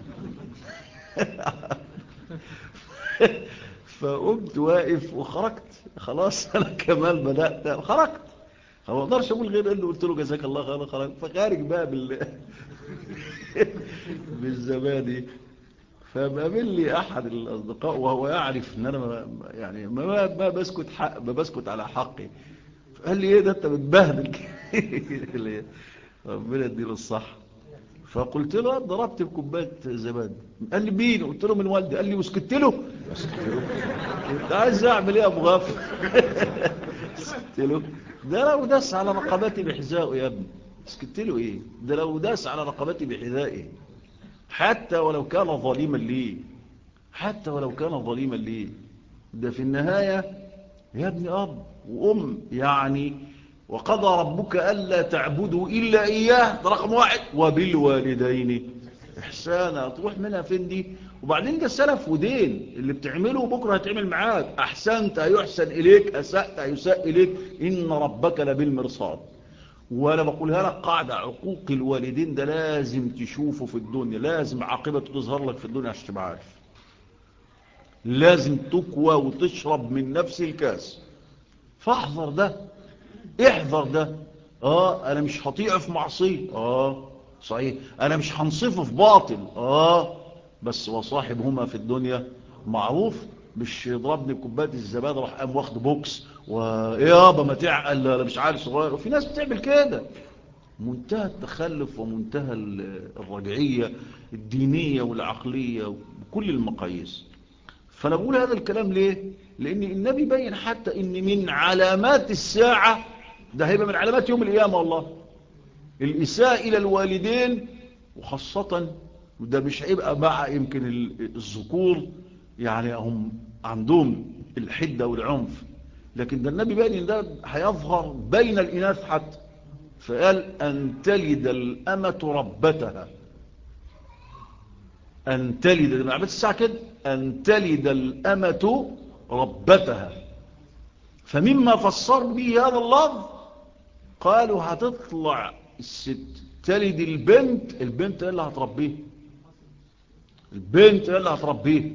فقمت واقف وخرجت. خلاص انا كمان بدأت خرجت. ما اقدرش اقول غير اللي قلت له: جزاك الله خير. خرجت. فخارج بقى بالزبادي. فبقابل لي احد الاصدقاء وهو يعرف ان انا يعني ما بسكت على حقي. قال لي ايه ده انت بتبهدل كده. ربنا يديله الصح. فقلت له ضربت بكوبايه زبادي. قال لي مين؟ قلت له من والدي. قال لي وسكت له. انت عايز اعمل ايه يا ابو غفر؟ سكت له. ده لو داس على رقبتي بحذائه يا ابني. سكت له ايه؟ ده لو داس على رقبتي بحذائه حتى ولو كان ظالما لي، حتى ولو كان ظالما لي، ده في النهايه يا ابني اب وام يعني. وقضى ربك ألا تعبدوا إلا إياه، ده رقم واحد، وبالوالدين إحسانا. تروح منها فين دي؟ وبعدين ده سلف ودين اللي بتعمله بكرة هتعمل معاك. أحسنت يحسن إليك، أسأت يساء إليك، إن ربك لبالمرصاد. وأنا بقولها لك قاعدة، عقوق الوالدين ده لازم تشوفه في الدنيا، لازم عاقبته تظهر لك في الدنيا عشان تبقى عارف. لازم تكوى وتشرب من نفس الكاس. فاحذر ده، احذر ده. انا مش هطيع في معصيه، صحيح، انا مش هنصفه في باطل، بس وصاحبهما في الدنيا معروف. مش يضربني بكوبايه الزبادي راح قام واخد بوكس ويابا ما تعقل، لا مش عارف صغير. وفي ناس بتعمل كده، منتهى التخلف ومنتهى الرجعيه الدينيه والعقليه وكل المقاييس. فانا بقول هذا الكلام ليه؟ لان النبي بين حتى ان من علامات الساعة، ده هيبقى من علامات يوم القيامة والله، الإساءة إلى الوالدين. وخاصة ده مش هيبقى مع يمكن الذكور، يعني هم عندهم الحدة والعنف، لكن ده النبي بين ان ده هيظهر بين الإناث حتى. فقال أن تلد الأمة ربتها، أن تلد، ده من علامات الساعة كده، أن تلد الأمة ربتها. فمما فسر به هذا اللفظ قالوا هتطلع الست تلد البنت، البنت اللي هتربيه، البنت اللي هتربيه.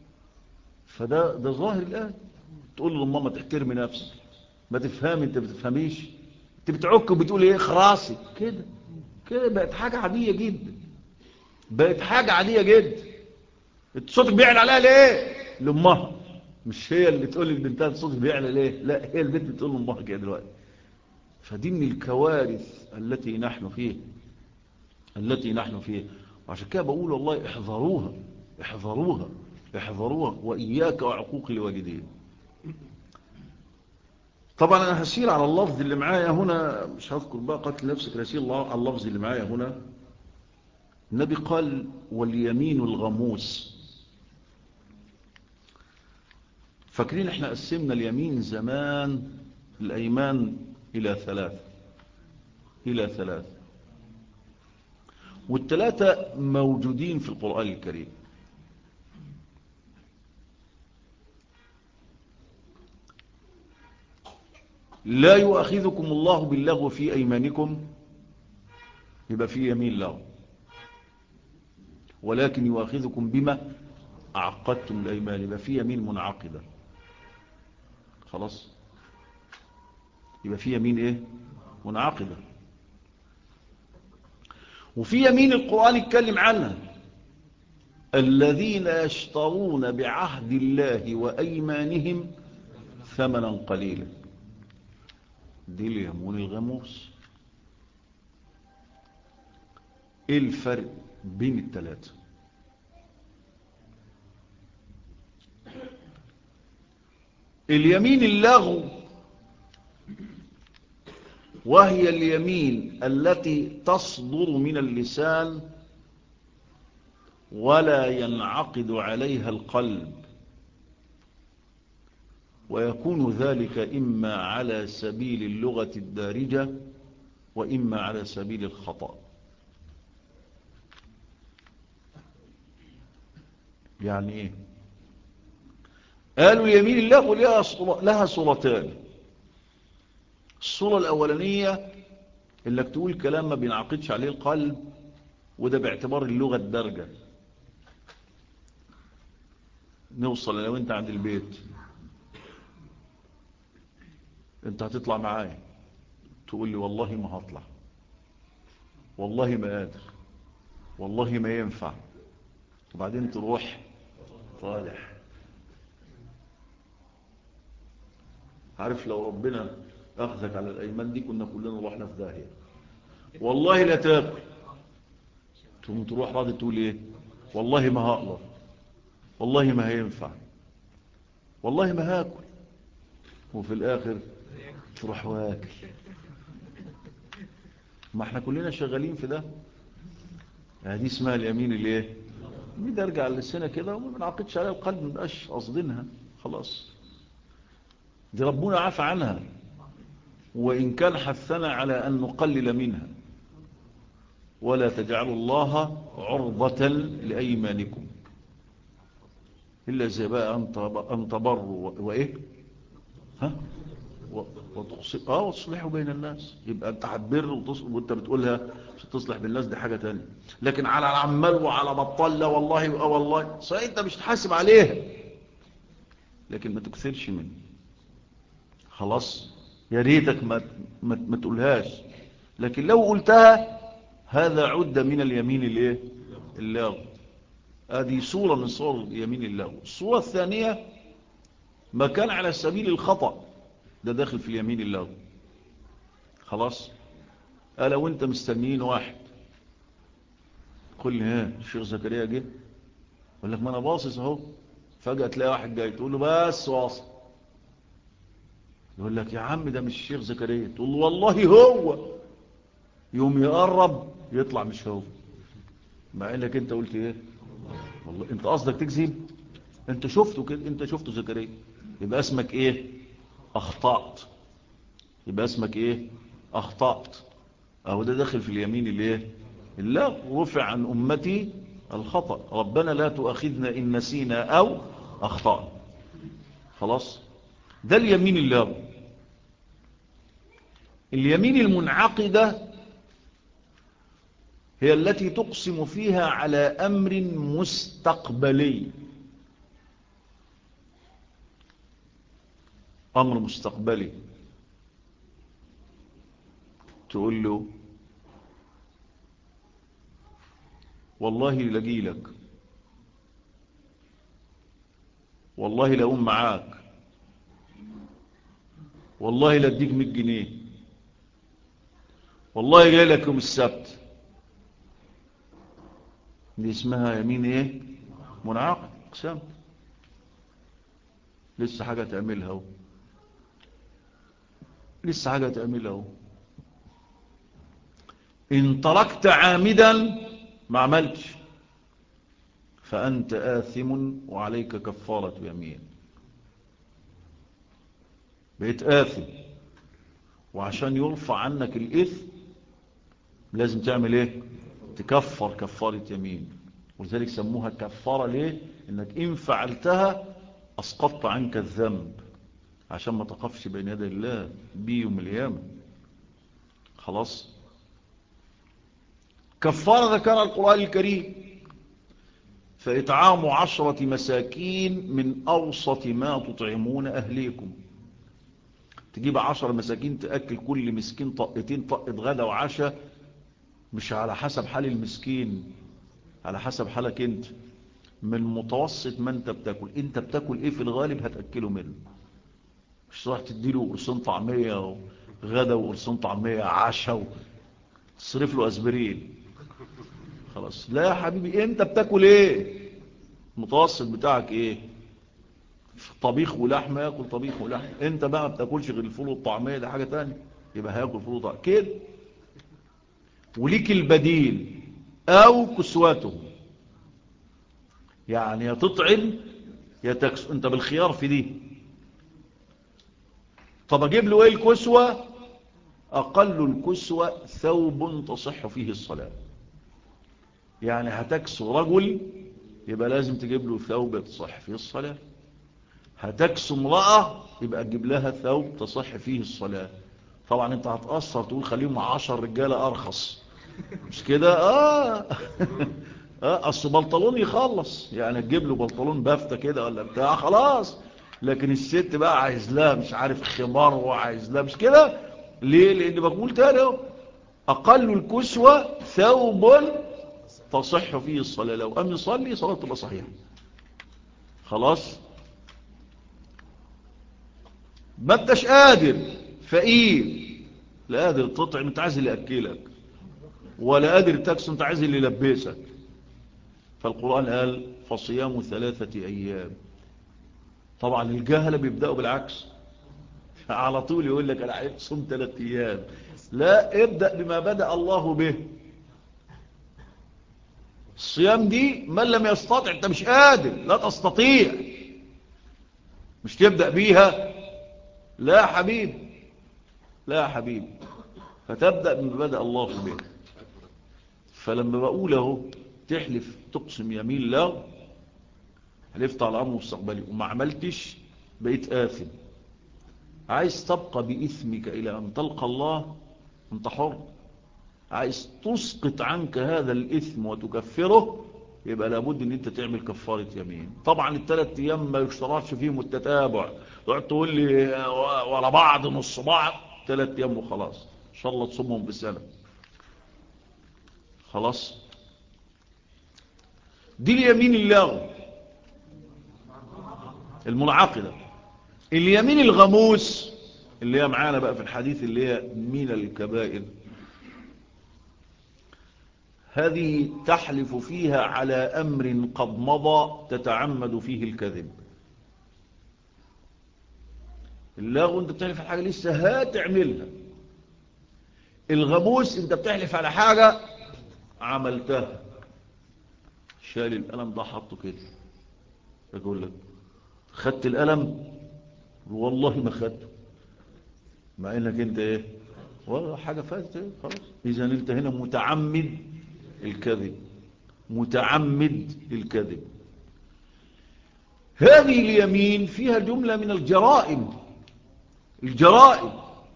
ده ظاهر الآن. تقول له ماما تحترمي نفسك، ما تفهمي، انت بتفهميش، انت بتعك وبتقول ايه خراسي كده. كده بقت حاجة عادية جدا، بقت حاجة عادية جدا. صوتك بيعلى عليها ليه؟ لأمها. مش هي اللي تقول لبنتها صوتك بيعلى ليه، لا هي البنت بتقول لأمها كده دلوقتي. فدي من الكوارث التي نحن فيه، التي نحن فيه. وعشان كده بقول والله احذروها، احذروها، احذروها، وإياك وعقوق الوالدين. طبعا أنا هسير على اللفظ اللي معايا هنا، مش هذكر بقى قتل نفسك، هسير على اللفظ اللي معايا هنا. النبي قال واليمين الغموس. فاكرين احنا قسمنا اليمين زمان الأيمان إلى ثلاث، والثلاثة موجودين في القرآن الكريم. لا يؤاخذكم الله باللغو في أيمانكم، يبقى في يمين لغو، ولكن يؤاخذكم بما عقدتم الأيمان، يبقى في يمين منعقدة. خلاص، يبقى في يمين ايه؟ منعقدة. وفي يمين القرآن يتكلم عنها، الذين يشترون بعهد الله وأيمانهم ثمنا قليلا، دي اليمين الغموس. ايه الفرق بين الثلاثة؟ اليمين اللغو وهي اليمين التي تصدر من اللسان ولا ينعقد عليها القلب، ويكون ذلك إما على سبيل اللغة الدارجة وإما على سبيل الخطأ. يعني إيه؟ قالوا اليمين اللغو لها صورتان. الصورة الأولانية إنك تقول كلام ما بينعقدش عليه القلب، وده باعتبار اللغة الدارجة. نوصل لو انت عند البيت، انت هتطلع معايا، تقول لي والله ما هطلع، والله ما قادر، والله ما ينفع، وبعدين تروح طالع. عارف لو ربنا أخذك على الأيمان دي كنا كلنا رحنا في داهية. والله لا تاكل، ثم تروح راضي تقول ايه؟ والله ما هقدر، والله ما هينفع، والله ما هاكل، وفي الآخر تروح واكل. ما احنا كلنا شغالين في ده. دي اسمها اليمين الايه؟ دي ارجع للسنة كده وما بنعقدش عليها القلب، ما بقاش قصدينها خلاص. دي ربنا عفى عنها، وإن كان حثنا على أن نقلل منها. ولا تجعلوا الله عرضة لأيمانكم إلا زي بقى أن تبروا وإيه ها وتصلحوا بين الناس. يبقى أنت هتبر وأنت بتقولها مش تصلح بالناس، دي حاجة تانية. لكن على العمال وعلى بطال لا والله والله صحيح أنت مش تحاسب عليها، لكن ما تكثرش منه خلاص. يا ريتك ما تقولهاش، لكن لو قلتها هذا عد من اليمين الايه؟ اللغو. هذه صورة من صور يمين اللغو. الصورة الثانية ما كان على سبيل الخطأ، ده داخل في اليمين اللغو خلاص. لو انت مستنيين واحد قل لي ها الشيخ زكريا جه، يقول لك ما انا باصص اهو، فجأة تلاقي واحد جاي تقول له بس واصل، يقول لك يا عم ده مش الشيخ زكريا، تقول له والله هو، يوم يقرب يطلع مش هو، مع انك انت قلت ايه؟ والله انت قصدك تكذب، انت شفته كده، انت شفته زكريا، يبقى اسمك ايه؟ اخطأت. يبقى اسمك ايه؟ اخطأت. اهو ده داخل في اليمين الايه؟ الله رفع عن امتي الخطأ، ربنا لا تؤاخذنا ان نسينا او اخطأنا. خلاص، ده اليمين الله. اليمين المنعقدة هي التي تقسم فيها على امر مستقبلي. امر مستقبلي، تقول له والله لجي لك، والله لأقوم معاك، والله لأديك 100 جنيه، والله جاي لك يوم السبت. دي اسمها يمين ايه؟ منعقد. اقسام لسه حاجة تعملها اهو، لسه حاجة تعملها اهو. ان تركت عامدا ما عملتش فأنت آثم وعليك كفارة يمين. بقيت آثم، وعشان يرفع عنك الإثم لازم تعمل ايه؟ تكفر كفارة يمين. ولذلك سموها كفارة ليه؟ انك ان فعلتها اسقطت عنك الذنب، عشان ما تقفش بين يدي الله بيوم القيامة. خلاص. كفارة ذكر القرآن الكريم، فإطعام 10 مساكين من أوسط ما تطعمون أهليكم. تجيب 10 مساكين تأكل كل مسكين طقتين، طقة غدا وعشاء، مش على حسب حال المسكين، على حسب حالك انت. من متوسط ما انت بتاكل، انت بتاكل ايه في الغالب هتأكله منه. مش راح تديله قرصين طعمية غدا وقرصين طعمية عشاء تصرف له اسبرين. خلاص، لا يا حبيبي، انت بتاكل ايه؟ المتوسط بتاعك ايه؟ طبيخ ولحمة ياكل طبيخ ولحمة. انت بقى ما بتاكلش غير الفول والطعمية، ده حاجة تانية، يبقى هياكل فول وطعمية كده. وليك البديل او كسوته، يعني يا تطعم يا تكسو، انت بالخيار في دي. طب اجيب له ايه الكسوة؟ اقل الكسوة ثوب تصح فيه الصلاة. يعني هتكسو رجل يبقى لازم تجيب له ثوب تصح فيه الصلاة. هتكسو امرأة يبقى تجيب لها ثوب تصح فيه الصلاة. طبعا انت هتقصر تقول خليهم 10 رجالة ارخص، مش كده؟ اصل بنطلون يخلص، يعني تجيب له بنطلون بافتة كده ولا بتاع خلاص. لكن الست بقى عايز لها مش عارف خمار، وعايز لها مش كده. ليه؟ لان بقول تاني اقل الكسوة ثوب تصح فيه الصلاة، لو قام يصلي صلاته تبقى صحيحة. خلاص. ما انتش قادر، فقير، لا قادر تطعم، انت عايز اللي يأكلك، ولا قادر تكسو، انت عايز اللي يلبسك. فالقرآن قال فصيام 3 أيام. طبعا الجهلة بيبدأوا بالعكس، على طول يقول لك انا عايز تصوم 3 أيام. لا، ابدأ بما بدأ الله به. الصيام دي من لم يستطع، انت مش قادر، لا تستطيع، مش تبدأ بيها. لا يا حبيبي، لا يا حبيبي، فتبدأ بما بدأ الله به. فلما بقول اهو تحلف تقسم يمين لغو، حلفت على امر مستقبلي وما عملتش بقيت آثم. عايز تبقى بإثمك إلى أن تلقى الله، انت حر. عايز تسقط عنك هذا الإثم وتكفره، يبقى لابد ان انت تعمل كفارة يمين. طبعا ال3 أيام ما يشترطش فيهم التتابع، تقعد تقول لي ورا بعض نص بعض، 3 أيام وخلاص، ان شاء الله تصومهم بسنة. خلاص. دي اليمين اللغو المنعقدة. اليمين الغموس اللي هي معانا بقى في الحديث، اللي هي من الكبائر، هذه تحلف فيها على أمر قد مضى تتعمد فيه الكذب. اللغو انت بتحلف على حاجة لسه هتعملها. الغموس انت بتحلف على حاجة عملتها. شال القلم ده حطه كده، يقول لك خدت القلم؟ والله ما خدته، مع انك انت ايه ولا حاجة فاتت ايه. خلاص، اذا انت هنا متعمد الكذب، متعمد الكذب. هذه اليمين فيها جملة من الجرائم. الجرائم،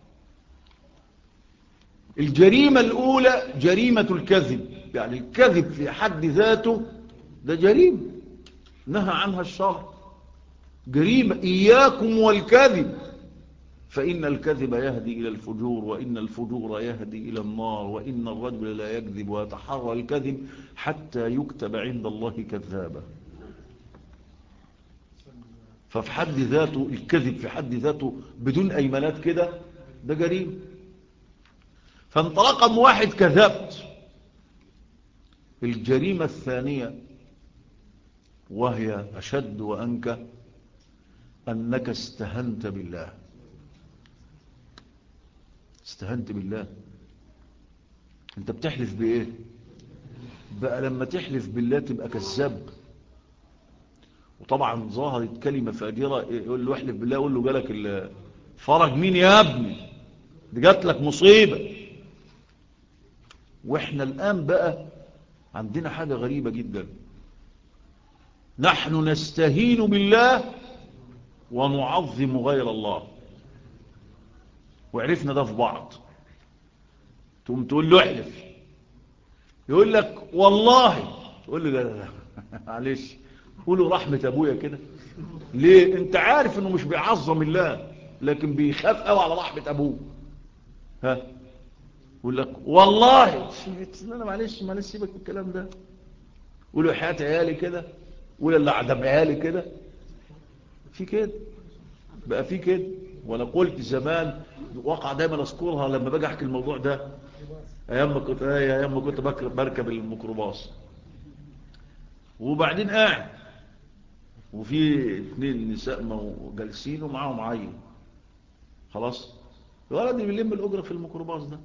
الجريمة الأولى جريمة الكذب، يعني الكذب في حد ذاته ده جريمة نهى عنها الشرع، جريمة. إياكم والكذب فإن الكذب يهدي إلى الفجور، وإن الفجور يهدي إلى النار، وإن الرجل لا يكذب ويتحرى الكذب حتى يكتب عند الله كذابا. ففي حد ذاته الكذب في حد ذاته بدون أيمانات كده ده جريمة. فانت رقم 1 كذبت. الجريمة الثانية وهي أشد وأنكى، أنك استهنت بالله. استهنت بالله. انت بتحلف بإيه بقى؟ لما تحلف بالله تبقى كذاب. وطبعا ظهرت كلمة فاجرة، يقول له احلف بالله، يقول له جالك الفرج مين يا ابني؟ دي جات لك مصيبة. واحنا الآن بقى عندنا حاجة غريبة جدا، نحن نستهين بالله ونعظم غير الله. وعرفنا ده في بعض. تقوم تقول له احلف، يقول لك والله، تقول له لا لا لا معلش، قوله رحمة ابويا كده. ليه؟ انت عارف انه مش بيعظم الله، لكن بيخاف قوي على رحمة ابوه. ها، يقول لك والله لا معلش معلش سيبك من الكلام ده. قوله حياة عيالي كده، قول اللي عدم عيالي كده. في كده بقى، في كده. وانا قلت زمان وقع دايما اذكرها لما باجي احكي الموضوع ده، ايام ما كنت بركب الميكروباص، وبعدين قاعد وفي 2 نساء جالسين ومعاهم عيل. خلاص، الولد بيلم الاجره في الميكروباص ده،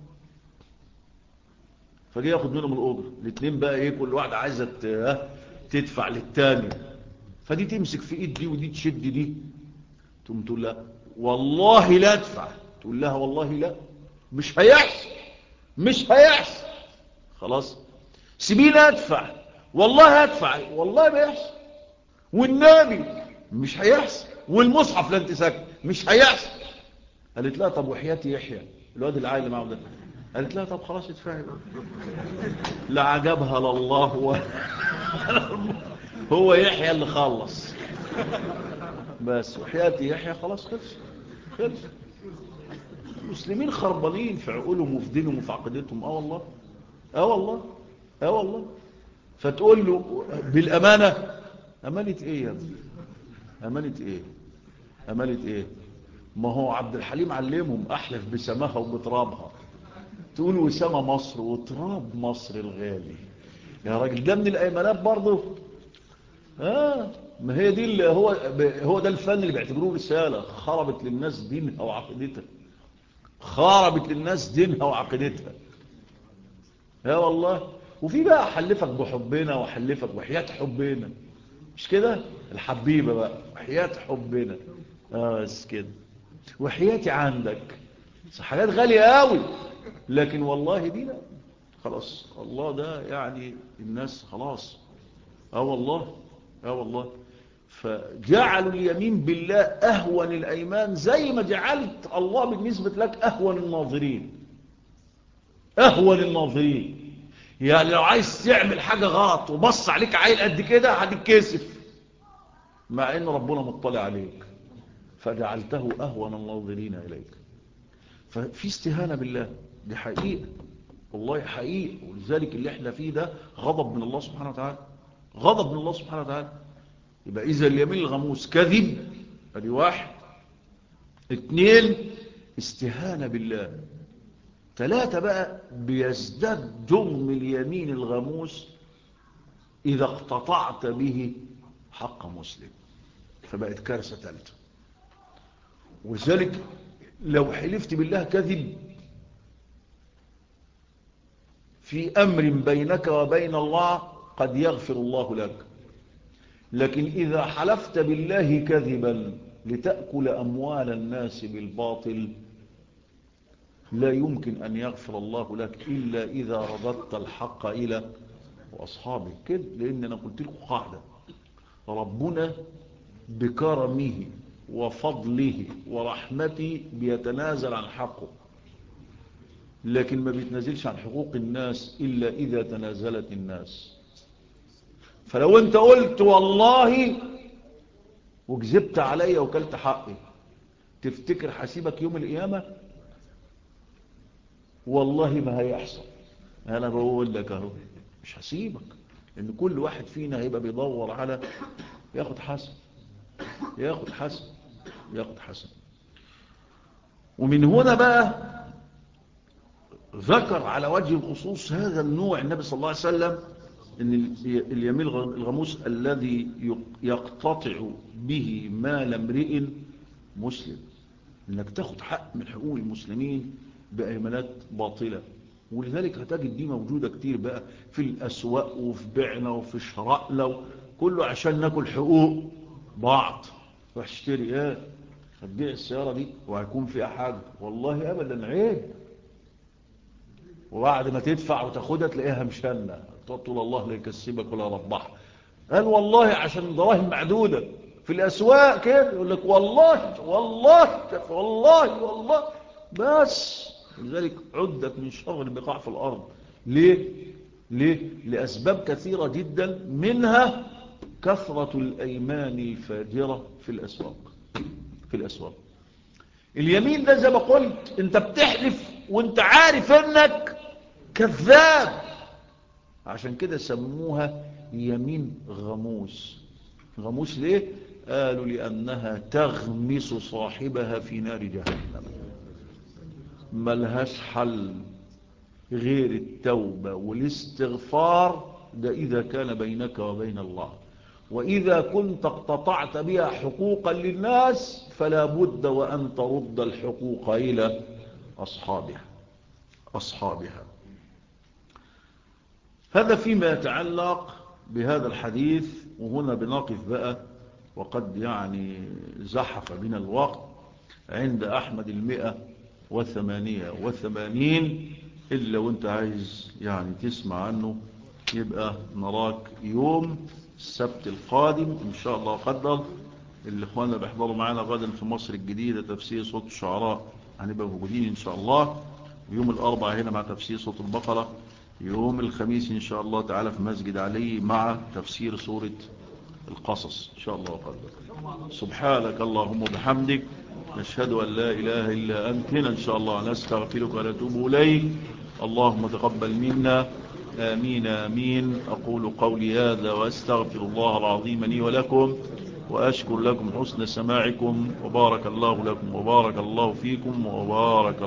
فجي ياخد منهم الاجره. الاثنين بقى ايه، كل واحده عايزه تدفع للتاني، فدي تمسك في ايد دي ودي تشد دي. تقوم تقول لها والله لا ادفع، تقول لها والله لا، مش هيحصل، مش هيحصل. خلاص، سيبيني ادفع، والله هدفع، والله ما يحصل، والنبي مش هيحصل، والمصحف لا انت ساكت، مش هيحصل. قالت لها طب وحياتي يحيى الواد العائل اللي معه ده؟ قالت لها طب خلاص ادفعي. لا عجبها لله هو يحيى اللي خلص بس، وحياتي يحيى خلاص خلص. خلص. المسلمين خربانين في عقولهم وفي دينهم وفي عقيدتهم. والله والله والله. فتقول له بالأمانة، أمانة إيه يا ابني؟ أمانة إيه؟ أمانة إيه؟ ما هو عبد الحليم علمهم أحلف بسماها وبترابها. تقول وسامة مصر وتراب مصر الغالي يا راجل، ده من الأيمانات برضه. ما هي دي اللي هو ده الفن اللي بيعتبروه رسالة خربت للناس دينها وعقيدتها. خربت للناس دينها وعقيدتها. يا والله. وفي بقى حلفك بحبنا وحلفك وحياة حبنا، مش كده؟ الحبيبة بقى وحياة حبنا. بس كده. وحياتي عندك، حاجات غالية قوي، لكن والله دي لا. خلاص الله ده يعني الناس خلاص. والله. والله. فجعلوا اليمين بالله أهون الأيمان، زي ما جعلت الله بالنسبة لك أهون الناظرين. أهون الناظرين. يعني لو عايز تعمل حاجة غلط وبص عليك عيل قد كده هتتكسف، مع ان ربنا مطلع عليك، فجعلته أهون الناظرين إليك. ففي استهانة بالله، دي حقيقة والله حقيقة. ولذلك اللي احنا فيه ده غضب من الله سبحانه وتعالى، غضب من الله سبحانه وتعالى. يبقى إذا اليمين الغموس كذب، ادي واحد. 2 استهانة بالله. 3 بقى بيزداد جرم اليمين الغموس إذا اقتطعت به حق مسلم، فبقت كارثة 3. ولذلك لو حلفت بالله كذب في أمر بينك وبين الله قد يغفر الله لك، لكن إذا حلفت بالله كذبا لتأكل أموال الناس بالباطل لا يمكن أن يغفر الله لك إلا إذا رددت الحق إلى وأصحابه كده. لأن أنا قلت لكم قاعدة، ربنا بكرمه وفضله ورحمته بيتنازل عن حقه، لكن ما بيتنازلش عن حقوق الناس إلا إذا تنازلت الناس. فلو أنت قلت والله وكذبت علي وكلت حقي، تفتكر حسيبك يوم القيامة؟ والله ما هيحصل. أنا بقول لك أهو مش هسيبك، لأن كل واحد فينا هيبقى بيدور على ياخد حسن، ياخد حسن، ياخد حسن. ومن هنا بقى ذكر على وجه الخصوص هذا النوع النبي صلى الله عليه وسلم، ان اليمين الغموس الذي يقتطع به مال امرئ مسلم، انك تاخد حق من حقوق المسلمين بايمانات باطله. ولذلك هتجد دي موجوده كتير بقى في الاسواق وفي بيعنا وفي شرائنا، كله عشان ناكل حقوق بعض. روح اشتري هتبيع السياره دي وهيكون فيها حاجه، والله ابدا عيب. وبعد ما تدفع وتاخدها تلاقيها مشنة، تقول الله لا يكسبك ولا ربح. قال والله عشان دراهم معدودة في الأسواق كده، يقول لك والله والله والله والله بس. لذلك عدت من شر البقاع في الأرض. ليه؟ ليه؟ لأسباب كثيرة جدا، منها كثرة الأيمان الفاجرة في الأسواق. في الأسواق اليمين ده زي ما قلت انت بتحلف وانت عارف انك كذاب، عشان كده سموها يمين غموس. غموس ليه؟ قالوا لأنها تغمس صاحبها في نار جهنم، ملهاش حل غير التوبة والاستغفار، ده إذا كان بينك وبين الله. وإذا كنت اقتطعت بها حقوقا للناس فلا بد وأن ترد الحقوق إلى أصحابها. هذا فيما يتعلق بهذا الحديث. وهنا بنقف بقى، وقد يعني زحف بنا الوقت، عند أحمد 188. إلا وانت عايز يعني تسمع عنه يبقى نراك يوم السبت القادم إن شاء الله قدر. الإخوان بيحضروا معنا غدا في مصر الجديدة تفسير صوت الشعراء، هنبقى موجودين إن شاء الله. يوم الأربعاء هنا مع تفسير صوت البقرة. يوم الخميس إن شاء الله تعالى في مسجد علي مع تفسير سورة القصص إن شاء الله وقدر. سبحانك اللهم وبحمدك، نشهد أن لا إله إلا أنت، إن شاء الله نستغفرك ونتوب إليك. اللهم تقبل منا آمين آمين. أقول قولي هذا وأستغفر الله العظيم لي ولكم، وأشكر لكم حسن سماعكم، وبارك الله لكم وبارك الله فيكم وبارك